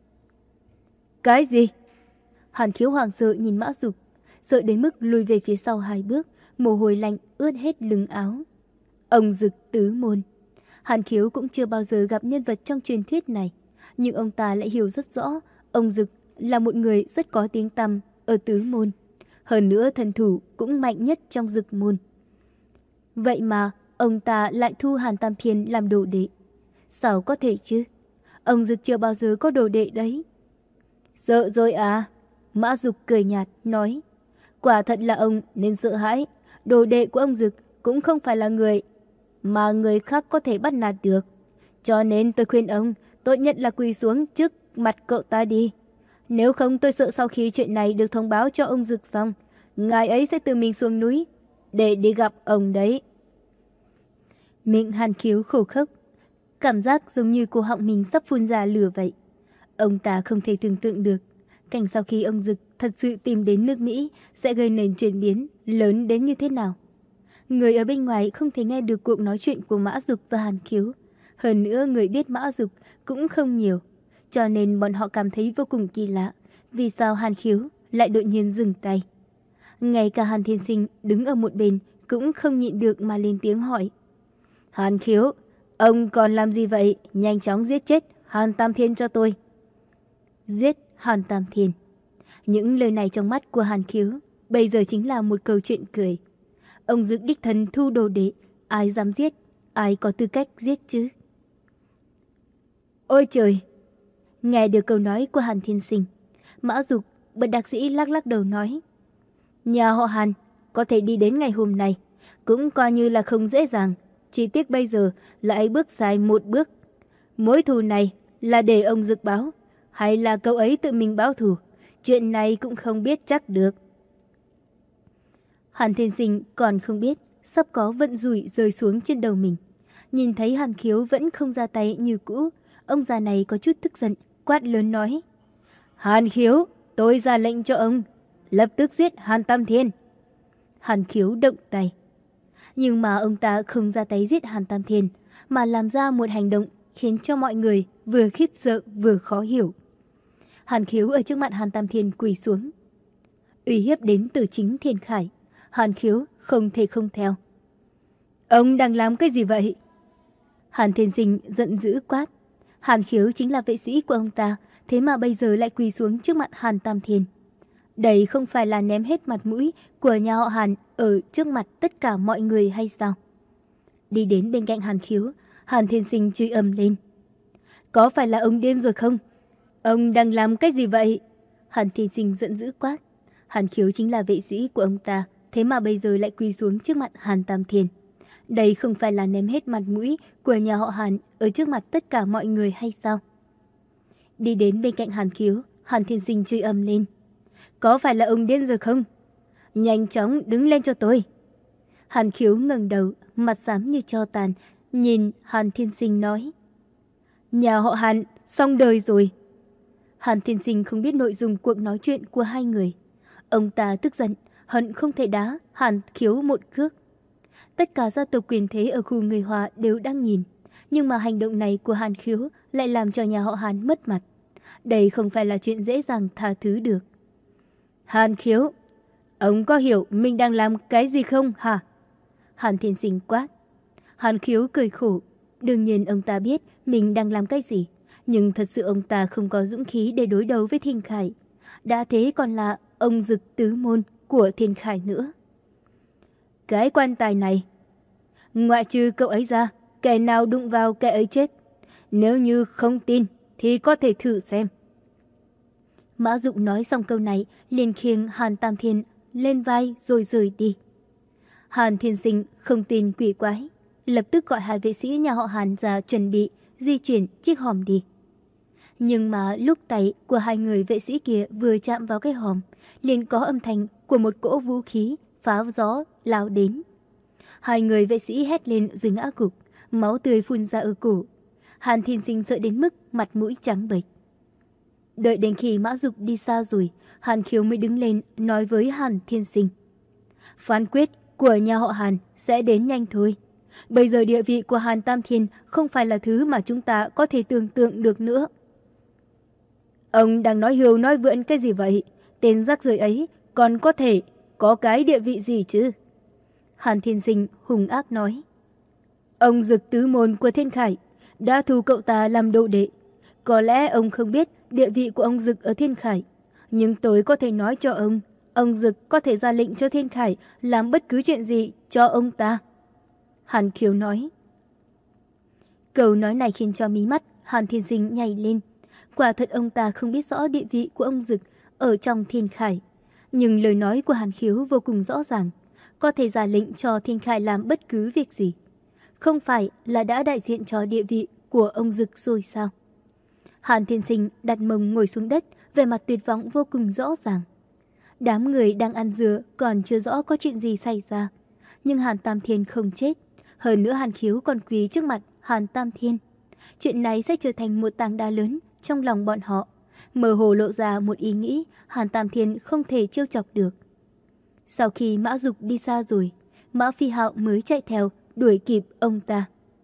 Cái gì? Hàn Khiếu hoảng sợ nhìn Mã Dục, sợ đến mức lùi về phía sau hai bước, mồ hôi lạnh ướt hết lưng áo. Ông Dực tứ môn. Hàn Khiếu cũng chưa bao giờ gặp nhân vật trong truyền thuyết này, nhưng ông ta lại hiểu rất rõ, ông Dực là một người rất có tiếng tăm ở tứ môn. Hơn nữa thần thủ cũng mạnh nhất trong Dực môn. Vậy mà ông ta lại thu Hàn Tam Thiên làm đồ đệ. Sao có thể chứ? Ông Dực chưa bao giờ có đồ đệ đấy. Sợ rồi à? Mã Dục cười nhạt nói. Quả thật là ông nên sợ hãi. Đồ đệ của ông Dực cũng không phải là người mà người khác có thể bắt nạt được. Cho nên tôi khuyên ông tốt nhất là quỳ xuống trước mặt cậu ta đi. Nếu không tôi sợ sau khi chuyện này được thông báo cho ông Dực xong, ngài ấy sẽ tự mình xuống núi để đi gặp ông đấy. Miệng Hàn Khiếu khổ khốc, cảm giác giống như cổ họng mình sắp phun ra lửa vậy. Ông ta không thể tưởng tượng được cảnh sau khi ông Dực thật sự tìm đến nước Mỹ sẽ gây nên chuyển biến lớn đến như thế nào. Người ở bên ngoài không thể nghe được cuộc nói chuyện của Mã Dục và Hàn Khiếu. Hơn nữa người biết Mã Dục cũng không nhiều, cho nên bọn họ cảm thấy vô cùng kỳ lạ. Vì sao Hàn Khiếu lại đột nhiên dừng tay? Ngay cả Hàn Thiên Sinh đứng ở một bên cũng không nhịn được mà lên tiếng hỏi. Hàn Khiếu, ông còn làm gì vậy? Nhanh chóng giết chết Hàn Tam Thiên cho tôi. Giết Hàn Tam Thiên. Những lời này trong mắt của Hàn Khiếu bây giờ chính là một câu chuyện cười. Ông Dực đích thân thu đồ đệ, ai dám giết, ai có tư cách giết chứ? Ôi trời! Nghe được câu nói của Hàn Thiên Sinh, Mã Dục bất đắc dĩ lắc lắc đầu nói. Nhà họ Hàn có thể đi đến ngày hôm nay cũng coi như là không dễ dàng. Chỉ tiếc bây giờ lại bước sai một bước. Mối thù này là để ông Dực báo. hay là cậu ấy tự mình báo thù? Chuyện này cũng không biết chắc được. Hàn Thiên Sinh còn không biết sắp có vận rủi rơi xuống trên đầu mình. Nhìn thấy Hàn Khiếu vẫn không ra tay như cũ, ông già này có chút tức giận, quát lớn nói: Hàn Khiếu, tôi ra lệnh cho ông, lập tức giết Hàn Tam Thiên. Hàn Khiếu động tay. Nhưng mà ông ta không ra tay giết Hàn Tam Thiên, mà làm ra một hành động khiến cho mọi người vừa khiếp sợ vừa khó hiểu. Hàn Khiếu ở trước mặt Hàn Tam Thiên quỳ xuống. Uy hiếp đến từ chính Thiên Khải, Hàn Khiếu không thể không theo. Ông đang làm cái gì vậy? Hàn Thiên Sinh giận dữ quát. Hàn Khiếu chính là vệ sĩ của ông ta, thế mà bây giờ lại quỳ xuống trước mặt Hàn Tam Thiên. Đây không phải là ném hết mặt mũi của nhà họ Hàn ở trước mặt tất cả mọi người hay sao? Đi đến bên cạnh Hàn Khiếu, Hàn Thiên Sinh chửi ầm lên. Có phải là ông điên rồi không? Ông đang làm cái gì vậy? Hàn Thiên Sinh giận dữ quát. Hàn Khiếu chính là vệ sĩ của ông ta, thế mà bây giờ lại quỳ xuống trước mặt Hàn Tam Thiên. Đây không phải là ném hết mặt mũi của nhà họ Hàn ở trước mặt tất cả mọi người hay sao? Đi đến bên cạnh Hàn Khiếu, Hàn Thiên Sinh chửi ầm lên. Có phải là ông điên rồi không? Nhanh chóng đứng lên cho tôi. Hàn Khiếu ngẩng đầu, mặt xám như tro tàn, nhìn Hàn Thiên Sinh nói. Nhà họ Hàn xong đời rồi. Hàn Thiên Sinh không biết nội dung cuộc nói chuyện của hai người. Ông ta tức giận, hận không thể đá Hàn Khiếu một cước. Tất cả gia tộc quyền thế ở khu người Hoa đều đang nhìn, nhưng mà hành động này của Hàn Khiếu lại làm cho nhà họ Hàn mất mặt. Đây không phải là chuyện dễ dàng tha thứ được. Hàn Khiếu, ông có hiểu mình đang làm cái gì không hả? Hàn Thiên Sinh quát. Hàn Khiếu cười khổ. Đương nhiên ông ta biết mình đang làm cái gì, nhưng thật sự ông ta không có dũng khí để đối đầu với Thiên Khải. Đã thế còn là ông Dực tứ môn của Thiên Khải nữa. Cái quan tài này, ngoại trừ cậu ấy ra, kẻ nào đụng vào kẻ ấy chết. Nếu như không tin thì có thể thử xem. Mã Dụng nói xong câu này liền khiêng Hàn Tam Thiên lên vai rồi rời đi. Hàn Thiên Sinh không tin quỷ quái, lập tức gọi hai vệ sĩ nhà họ Hàn ra chuẩn bị di chuyển chiếc hòm đi. Nhưng mà lúc tay của hai người vệ sĩ kia vừa chạm vào cái hòm, liền có âm thanh của một cỗ vũ khí phá gió lao đến. Hai người vệ sĩ hét lên rồi ngã gục, máu tươi phun ra ở cổ. Hàn Thiên Sinh sợ đến mức mặt mũi trắng bệch. Đợi đến khi Mã Dục đi xa rồi, Hàn Khiếu mới đứng lên nói với Hàn Thiên Sinh. Phán quyết của nhà họ Hàn sẽ đến nhanh thôi. Bây giờ địa vị của Hàn Tam Thiên không phải là thứ mà chúng ta có thể tưởng tượng được nữa. Ông đang nói hưu nói vượn cái gì vậy? Tên rác rưởi ấy còn có thể có cái địa vị gì chứ? Hàn Thiên Sinh hung ác nói. Ông Dực tứ môn của Thiên Khải đã thu cậu ta làm đồ đệ. Có lẽ ông không biết địa vị của ông Dực ở Thiên Khải, nhưng tôi có thể nói cho ông, ông Dực có thể ra lệnh cho Thiên Khải làm bất cứ chuyện gì cho ông ta. Hàn Khiếu nói. Câu nói này khiến cho mí mắt Hàn Thiên Sinh nhảy lên. Quả thật ông ta không biết rõ địa vị của ông Dực ở trong Thiên Khải, nhưng lời nói của Hàn Khiếu vô cùng rõ ràng, có thể ra lệnh cho Thiên Khải làm bất cứ việc gì. Không phải là đã đại diện cho địa vị của ông Dực rồi sao? Hàn Thiên Sinh đặt mông ngồi xuống đất, vẻ mặt tuyệt vọng vô cùng rõ ràng. Đám người đang ăn dừa còn chưa rõ có chuyện gì xảy ra, nhưng Hàn Tam Thiên không chết. Hơn nữa Hàn Khiếu còn quỳ trước mặt Hàn Tam Thiên. Chuyện này sẽ trở thành một tảng đá lớn trong lòng bọn họ, mơ hồ lộ ra một ý nghĩ Hàn Tam Thiên không thể trêu chọc được. Sau khi Mã Dục đi xa rồi, Mã Phi Hạo mới chạy theo đuổi kịp ông ta.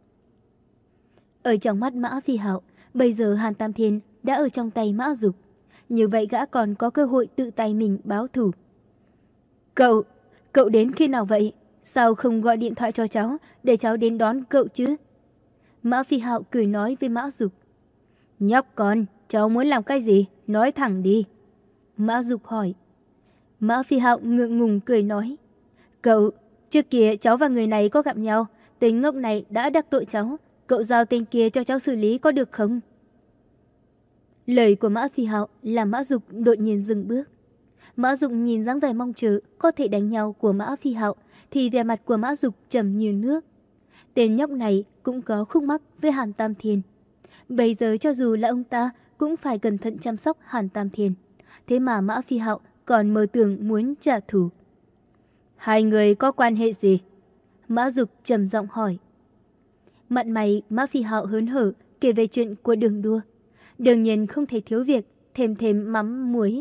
Ở trong mắt Mã Phi Hạo, bây giờ Hàn Tam Thiên đã ở trong tay Mã Dục, như vậy gã còn có cơ hội tự tay mình báo thù. Cậu, cậu đến khi nào vậy? Sao không gọi điện thoại cho cháu để cháu đến đón cậu chứ? Mã Phi Hạo cười nói với Mã Dục. Nhóc con, cháu muốn làm cái gì? Nói thẳng đi. Mã Dục hỏi. Mã Phi Hạo ngượng ngùng cười nói. Cậu, trước kia cháu và người này có gặp nhau, tên ngốc này đã đắc tội cháu. Cậu giao tên kia cho cháu xử lý có được không? Lời của Mã Phi Hạo làm Mã Dục đột nhiên dừng bước. Mã Dục nhìn dáng vẻ mong chờ có thể đánh nhau của Mã Phi Hạo, thì vẻ mặt của Mã Dục trầm như nước. Tên nhóc này cũng có khúc mắc với Hàn Tam Thiên. Bây giờ cho dù là ông ta cũng phải cẩn thận chăm sóc Hàn Tam Thiên. Thế mà Mã Phi Hạo còn mơ tưởng muốn trả thù. Hai người có quan hệ gì? Mã Dục trầm giọng hỏi. Mặt mày Mã Phi Hạo hớn hở kể về chuyện của đường đua. Đương nhiên không thể thiếu việc thêm thêm mắm muối.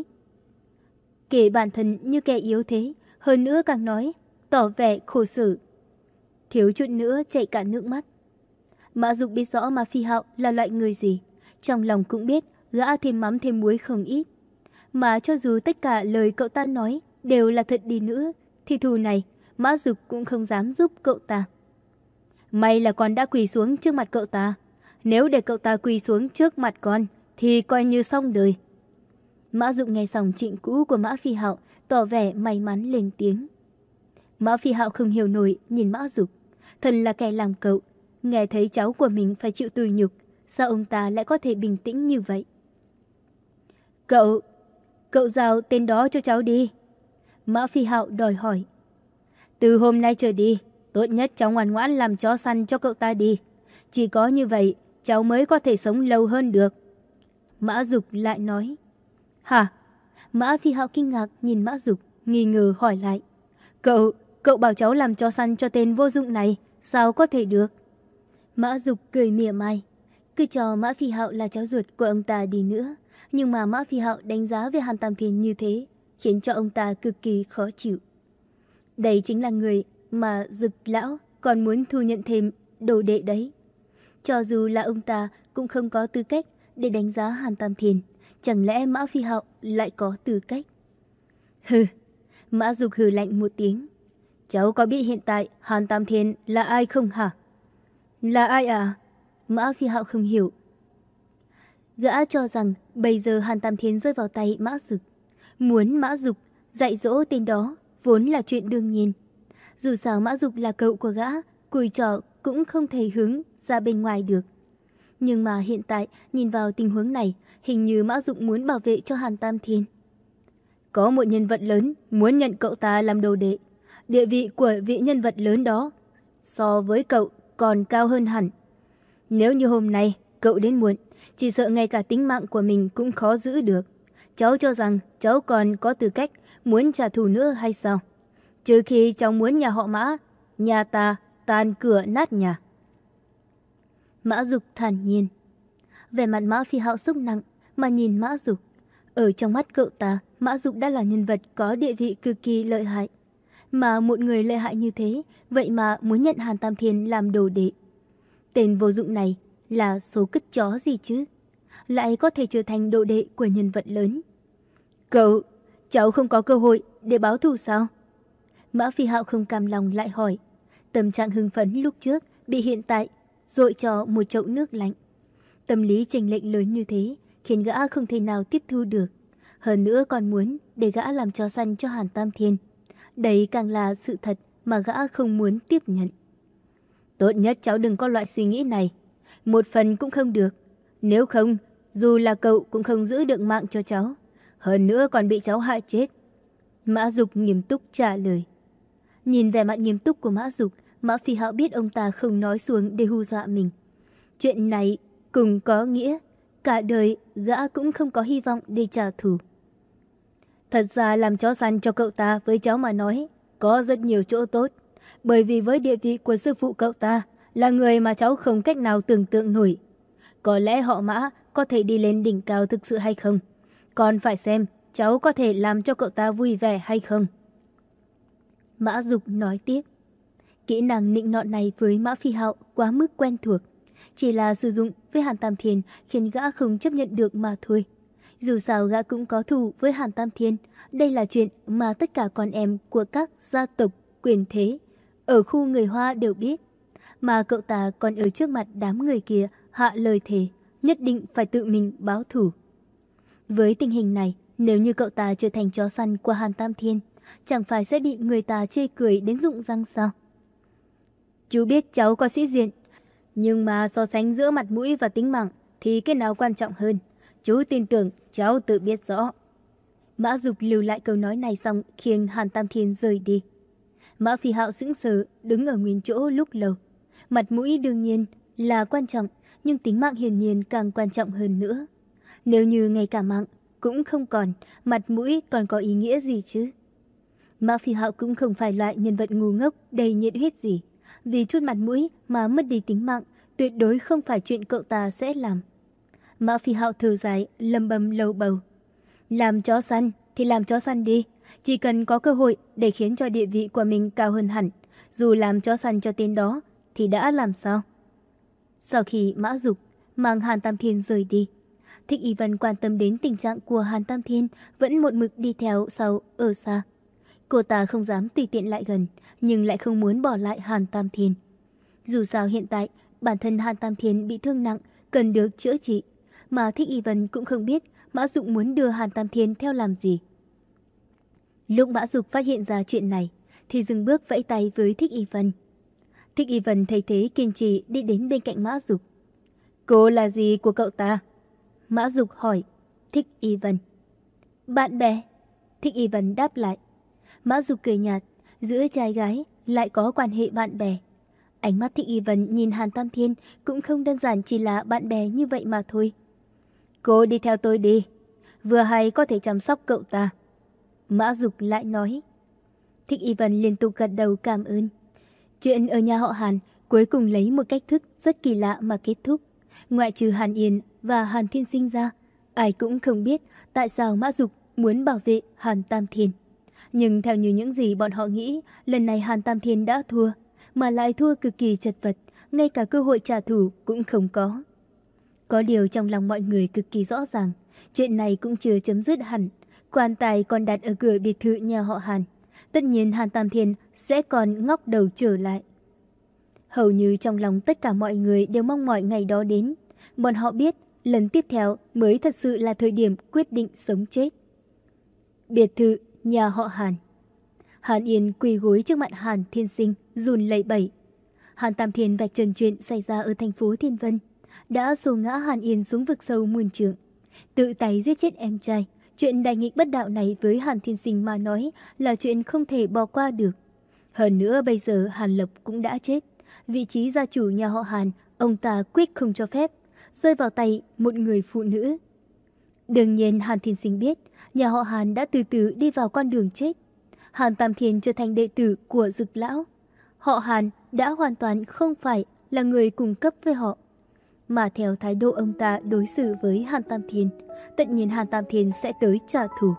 Kể bản thân như kẻ yếu thế, hơn nữa càng nói, tỏ vẻ khổ sở. Thiếu chút nữa chảy cả nước mắt. Mã Dục biết rõ Mã Phi Hạo là loại người gì, trong lòng cũng biết gã thêm mắm thêm muối không ít. Mà cho dù tất cả lời cậu ta nói đều là thật đi nữa, thì thù này Mã Dục cũng không dám giúp cậu ta. May là con đã quỳ xuống trước mặt cậu ta. Nếu để cậu ta quỳ xuống trước mặt con thì coi như xong đời. Mã Dục nghe xong chuyện cũ của Mã Phi Hạo, tỏ vẻ may mắn lên tiếng. Mã Phi Hạo không hiểu nổi nhìn Mã Dục. Thần là kẻ làm cậu, nghe thấy cháu của mình phải chịu tủi nhục, sao ông ta lại có thể bình tĩnh như vậy? Cậu, cậu giao tên đó cho cháu đi. Mã Phi Hạo đòi hỏi. Từ hôm nay trở đi, tốt nhất cháu ngoan ngoãn làm chó săn cho cậu ta đi. Chỉ có như vậy, cháu mới có thể sống lâu hơn được. Mã Dục lại nói. Hả? Mã Phi Hạo kinh ngạc nhìn Mã Dục, nghi ngờ hỏi lại. Cậu, cậu bảo cháu làm chó săn cho tên vô dụng này, sao có thể được? Mã Dục cười mỉa mai. Cứ cho Mã Phi Hạo là cháu ruột của ông ta đi nữa, nhưng mà Mã Phi Hạo đánh giá về Hàn Tam Thiên như thế, khiến cho ông ta cực kỳ khó chịu. Đây chính là người mà Dực lão còn muốn thu nhận thêm đồ đệ đấy. Cho dù là ông ta cũng không có tư cách để đánh giá Hàn Tam Thiên, chẳng lẽ Mã Phi Hạo lại có tư cách? Hừ, Mã Dục hừ lạnh một tiếng. Cháu có biết hiện tại Hàn Tam Thiên là ai không hả? Là ai à? Mã Phi Hạo không hiểu. Gã cho rằng bây giờ Hàn Tam Thiên rơi vào tay Mã Dục. Muốn Mã Dục dạy dỗ tên đó vốn là chuyện đương nhiên. Dù sao Mã Dục là cậu của gã, cùi trò cũng không thể hướng ra bên ngoài được. Nhưng mà hiện tại nhìn vào tình huống này, hình như Mã Dục muốn bảo vệ cho Hàn Tam Thiên. Có một nhân vật lớn muốn nhận cậu ta làm đồ đệ. Địa vị của vị nhân vật lớn đó so với cậu còn cao hơn hẳn. Nếu như hôm nay cậu đến muộn, chỉ sợ ngay cả tính mạng của mình cũng khó giữ được. Cháu cho rằng cháu còn có tư cách muốn trả thù nữa hay sao? Trừ khi cháu muốn nhà họ Mã, nhà ta tan cửa nát nhà. Mã Dục thản nhiên. Vẻ mặt Mã Phi Hạo sốc nặng mà nhìn Mã Dục. Ở trong mắt cậu ta, Mã Dục đã là nhân vật có địa vị cực kỳ lợi hại. Mà một người lợi hại như thế, vậy mà muốn nhận Hàn Tam Thiên làm đồ đệ. Tên vô dụng này là số cứt chó gì chứ? Lại có thể trở thành đồ đệ của nhân vật lớn. Cậu, cháu không có cơ hội để báo thù sao? Mã Phi Hạo không cam lòng lại hỏi. Tâm trạng hưng phấn lúc trước bị hiện tại dội cho một chậu nước lạnh. Tâm lý chênh lệch lớn như thế khiến gã không thể nào tiếp thu được. Hơn nữa còn muốn để gã làm chó săn cho Hàn Tam Thiên. Đấy càng là sự thật mà gã không muốn tiếp nhận. Tốt nhất cháu đừng có loại suy nghĩ này. Một phần cũng không được. Nếu không, dù là cậu cũng không giữ được mạng cho cháu. Hơn nữa còn bị cháu hại chết. Mã Dục nghiêm túc trả lời. Nhìn vẻ mặt nghiêm túc của Mã Dục, Mã Phi Hạo biết ông ta không nói xuống để hù dọa mình. Chuyện này cùng có nghĩa cả đời gã cũng không có hy vọng để trả thù. Thật ra làm chó săn cho cậu ta với cháu mà nói có rất nhiều chỗ tốt. Bởi vì với địa vị của sư phụ cậu ta là người mà cháu không cách nào tưởng tượng nổi. Có lẽ họ Mã có thể đi lên đỉnh cao thực sự hay không? Còn phải xem cháu có thể làm cho cậu ta vui vẻ hay không? Mã Dục nói tiếp. Kỹ năng nịnh nọt này với Mã Phi Hạo quá mức quen thuộc. Chỉ là sử dụng với Hàn Tam Thiên khiến gã không chấp nhận được mà thôi. Dù sao gã cũng có thù với Hàn Tam Thiên. Đây là chuyện mà tất cả con em của các gia tộc quyền thế ở khu người Hoa đều biết. Mà cậu ta còn ở trước mặt đám người kia hạ lời thề nhất định phải tự mình báo thù. Với tình hình này, nếu như cậu ta trở thành chó săn của Hàn Tam Thiên, chẳng phải sẽ bị người ta chê cười đến rụng răng sao? Chú biết cháu có sĩ diện, nhưng mà so sánh giữa mặt mũi và tính mạng thì cái nào quan trọng hơn? Chú tin tưởng cháu tự biết rõ. Mã Dục lưu lại câu nói này xong khiến Hàn Tam Thiên rời đi. Mã Phi Hạo sững sờ đứng ở nguyên chỗ lúc lâu. Mặt mũi đương nhiên là quan trọng, nhưng tính mạng hiển nhiên càng quan trọng hơn nữa. Nếu như ngay cả mạng cũng không còn, mặt mũi còn có ý nghĩa gì chứ? Mã Phi Hạo cũng không phải loại nhân vật ngu ngốc đầy nhiệt huyết gì. Vì chút mặt mũi mà mất đi tính mạng, tuyệt đối không phải chuyện cậu ta sẽ làm. Mã Phi Hạo thở dài, lầm bầm lầu bầu. Làm chó săn thì làm chó săn đi. Chỉ cần có cơ hội để khiến cho địa vị của mình cao hơn hẳn, dù làm chó săn cho tên đó thì đã làm sao? Sau khi Mã Dục mang Hàn Tam Thiên rời đi, Thích Y Vân quan tâm đến tình trạng của Hàn Tam Thiên, vẫn một mực đi theo sau ở xa. Cô ta không dám tùy tiện lại gần, nhưng lại không muốn bỏ lại Hàn Tam Thiên. Dù sao hiện tại, bản thân Hàn Tam Thiên bị thương nặng, cần được chữa trị, mà Thích Y Vân cũng không biết Mã Dục muốn đưa Hàn Tam Thiên theo làm gì. Lúc Mã Dục phát hiện ra chuyện này, thì dừng bước vẫy tay với Thích Y Vân. Thích Y Vân thấy thế kiên trì đi đến bên cạnh Mã Dục. Cô là gì của cậu ta? Mã Dục hỏi. Thích Y Vân. Bạn bè. Thích Y Vân đáp lại. Mã Dục cười nhạt, giữa trai gái lại có quan hệ bạn bè. Ánh mắt Thích Y Vân nhìn Hàn Tam Thiên cũng không đơn giản chỉ là bạn bè như vậy mà thôi. Cô đi theo tôi đi, vừa hay có thể chăm sóc cậu ta. Mã Dục lại nói. Thích Y Vân liên tục gật đầu cảm ơn. Chuyện ở nhà họ Hàn cuối cùng lấy một cách thức rất kỳ lạ mà kết thúc. Ngoại trừ Hàn Yên và Hàn Thiên Sinh ra, ai cũng không biết tại sao Mã Dục muốn bảo vệ Hàn Tam Thiên. Nhưng theo như những gì bọn họ nghĩ, lần này Hàn Tam Thiên đã thua, mà lại thua cực kỳ chật vật, ngay cả cơ hội trả thù cũng không có. Có điều trong lòng mọi người cực kỳ rõ ràng, chuyện này cũng chưa chấm dứt hẳn. Quan tài còn đặt ở cửa biệt thự nhà họ Hàn. Tất nhiên Hàn Tam Thiên sẽ còn ngóc đầu trở lại. Hầu như trong lòng tất cả mọi người đều mong mỏi ngày đó đến. Bọn họ biết lần tiếp theo mới thật sự là thời điểm quyết định sống chết. Biệt thự nhà họ Hàn. Hàn Yên quỳ gối trước mặt Hàn Thiên Sinh, run lẩy bẩy. Hàn Tam Thiên vạch trần chuyện xảy ra ở thành phố Thiên Vân, đã xô ngã Hàn Yên xuống vực sâu muôn trượng, tự tay giết chết em trai. Chuyện đại nghịch bất đạo này với Hàn Thiên Sinh mà nói là chuyện không thể bỏ qua được. Hơn nữa bây giờ Hàn Lập cũng đã chết, vị trí gia chủ nhà họ Hàn, ông ta quyết không cho phép rơi vào tay một người phụ nữ. Đương nhiên Hàn Thiên Sinh biết nhà họ Hàn đã từ từ đi vào con đường chết. Hàn Tam Thiên trở thành đệ tử của Dực Lão. Họ Hàn đã hoàn toàn không phải là người cùng cấp với họ. Mà theo thái độ ông ta đối xử với Hàn Tam Thiên, tất nhiên Hàn Tam Thiên sẽ tới trả thù.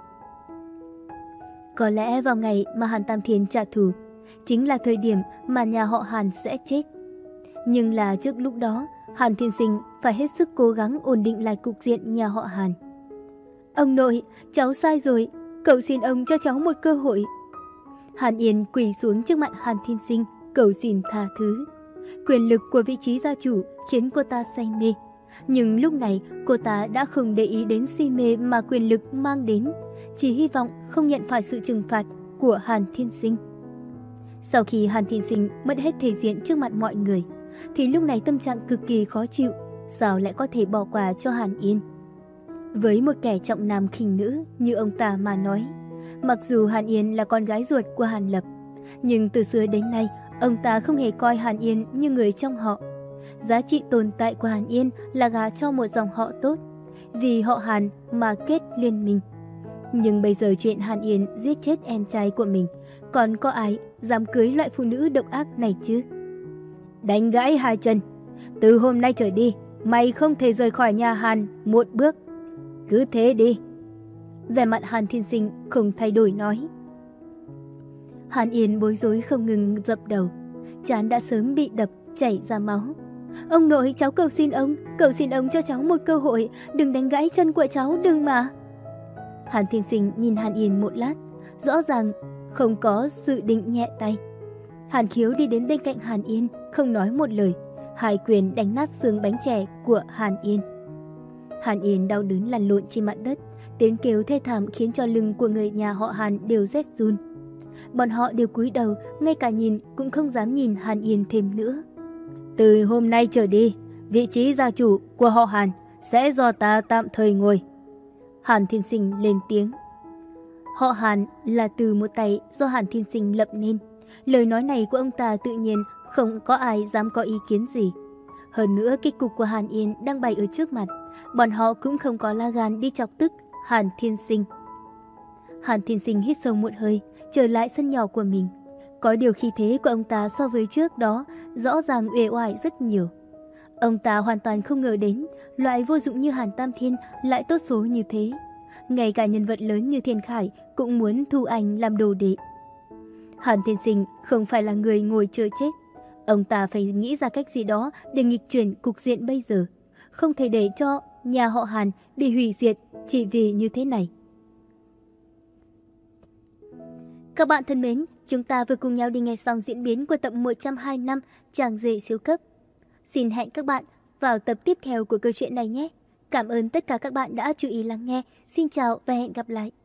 Có lẽ vào ngày mà Hàn Tam Thiên trả thù, chính là thời điểm mà nhà họ Hàn sẽ chết. Nhưng là trước lúc đó, Hàn Thiên Sinh phải hết sức cố gắng ổn định lại cục diện nhà họ Hàn. Ông nội, cháu sai rồi, cầu xin ông cho cháu một cơ hội. Hàn Yên quỳ xuống trước mặt Hàn Thiên Sinh, cầu xin tha thứ. Quyền lực của vị trí gia chủ khiến cô ta say mê. Nhưng lúc này cô ta đã không để ý đến si mê mà quyền lực mang đến, chỉ hy vọng không nhận phải sự trừng phạt của Hàn Thiên Sinh. Sau khi Hàn Thiên Sinh mất hết thể diện trước mặt mọi người, thì lúc này tâm trạng cực kỳ khó chịu, sao lại có thể bỏ qua cho Hàn Yên. Với một kẻ trọng nam khinh nữ như ông ta mà nói, mặc dù Hàn Yên là con gái ruột của Hàn Lập, nhưng từ xưa đến nay ông ta không hề coi Hàn Yên như người trong họ. Giá trị tồn tại của Hàn Yên là gả cho một dòng họ tốt, vì họ Hàn mà kết liên minh. Nhưng bây giờ chuyện Hàn Yên giết chết em trai của mình, còn có ai dám cưới loại phụ nữ độc ác này chứ? Đánh gãy hai chân. Từ hôm nay trở đi, mày không thể rời khỏi nhà Hàn một bước. Cứ thế đi. Vẻ mặt Hàn Thiên Sinh không thay đổi nói. Hàn Yên bối rối không ngừng dập đầu, trán đã sớm bị đập chảy ra máu. Ông nội, cháu cầu xin ông, cầu xin ông cho cháu một cơ hội, đừng đánh gãy chân của cháu, đừng mà. Hàn Thiên Sinh nhìn Hàn Yên một lát, rõ ràng không có dự định nhẹ tay. Hàn Khiếu đi đến bên cạnh Hàn Yên, không nói một lời, hai quyền đánh nát xương bánh chè của Hàn Yên. Hàn Yên đau đớn lăn lộn trên mặt đất, tiếng kêu thê thảm khiến cho lưng của người nhà họ Hàn đều rét run. Bọn họ đều cúi đầu, ngay cả nhìn cũng không dám nhìn Hàn Yên thêm nữa. Từ hôm nay trở đi, vị trí gia chủ của họ Hàn sẽ do ta tạm thời ngồi. Hàn Thiên Sinh lên tiếng. Họ Hàn là từ một tay do Hàn Thiên Sinh lập nên. Lời nói này của ông ta tự nhiên không có ai dám có ý kiến gì. Hơn nữa kết cục của Hàn Yên đang bày ở trước mặt, bọn họ cũng không có la gan đi chọc tức Hàn Thiên Sinh. Hàn Thiên Sinh hít sâu một hơi, trở lại sân nhỏ của mình. Có điều khí thế của ông ta so với trước đó rõ ràng uể oải rất nhiều. Ông ta hoàn toàn không ngờ đến, loại vô dụng như Hàn Tam Thiên lại tốt số như thế. Ngay cả nhân vật lớn như Thiên Khải cũng muốn thu anh làm đồ đệ. Hàn Thiên Sinh không phải là người ngồi chờ chết. Ông ta phải nghĩ ra cách gì đó để nghịch chuyển cục diện bây giờ. Không thể để cho nhà họ Hàn bị hủy diệt chỉ vì như thế này. Các bạn thân mến, chúng ta vừa cùng nhau đi nghe xong diễn biến của tập một trăm hai mươi lăm Chàng rể siêu cấp. Xin hẹn các bạn vào tập tiếp theo của câu chuyện này nhé. Cảm ơn tất cả các bạn đã chú ý lắng nghe. Xin chào và hẹn gặp lại.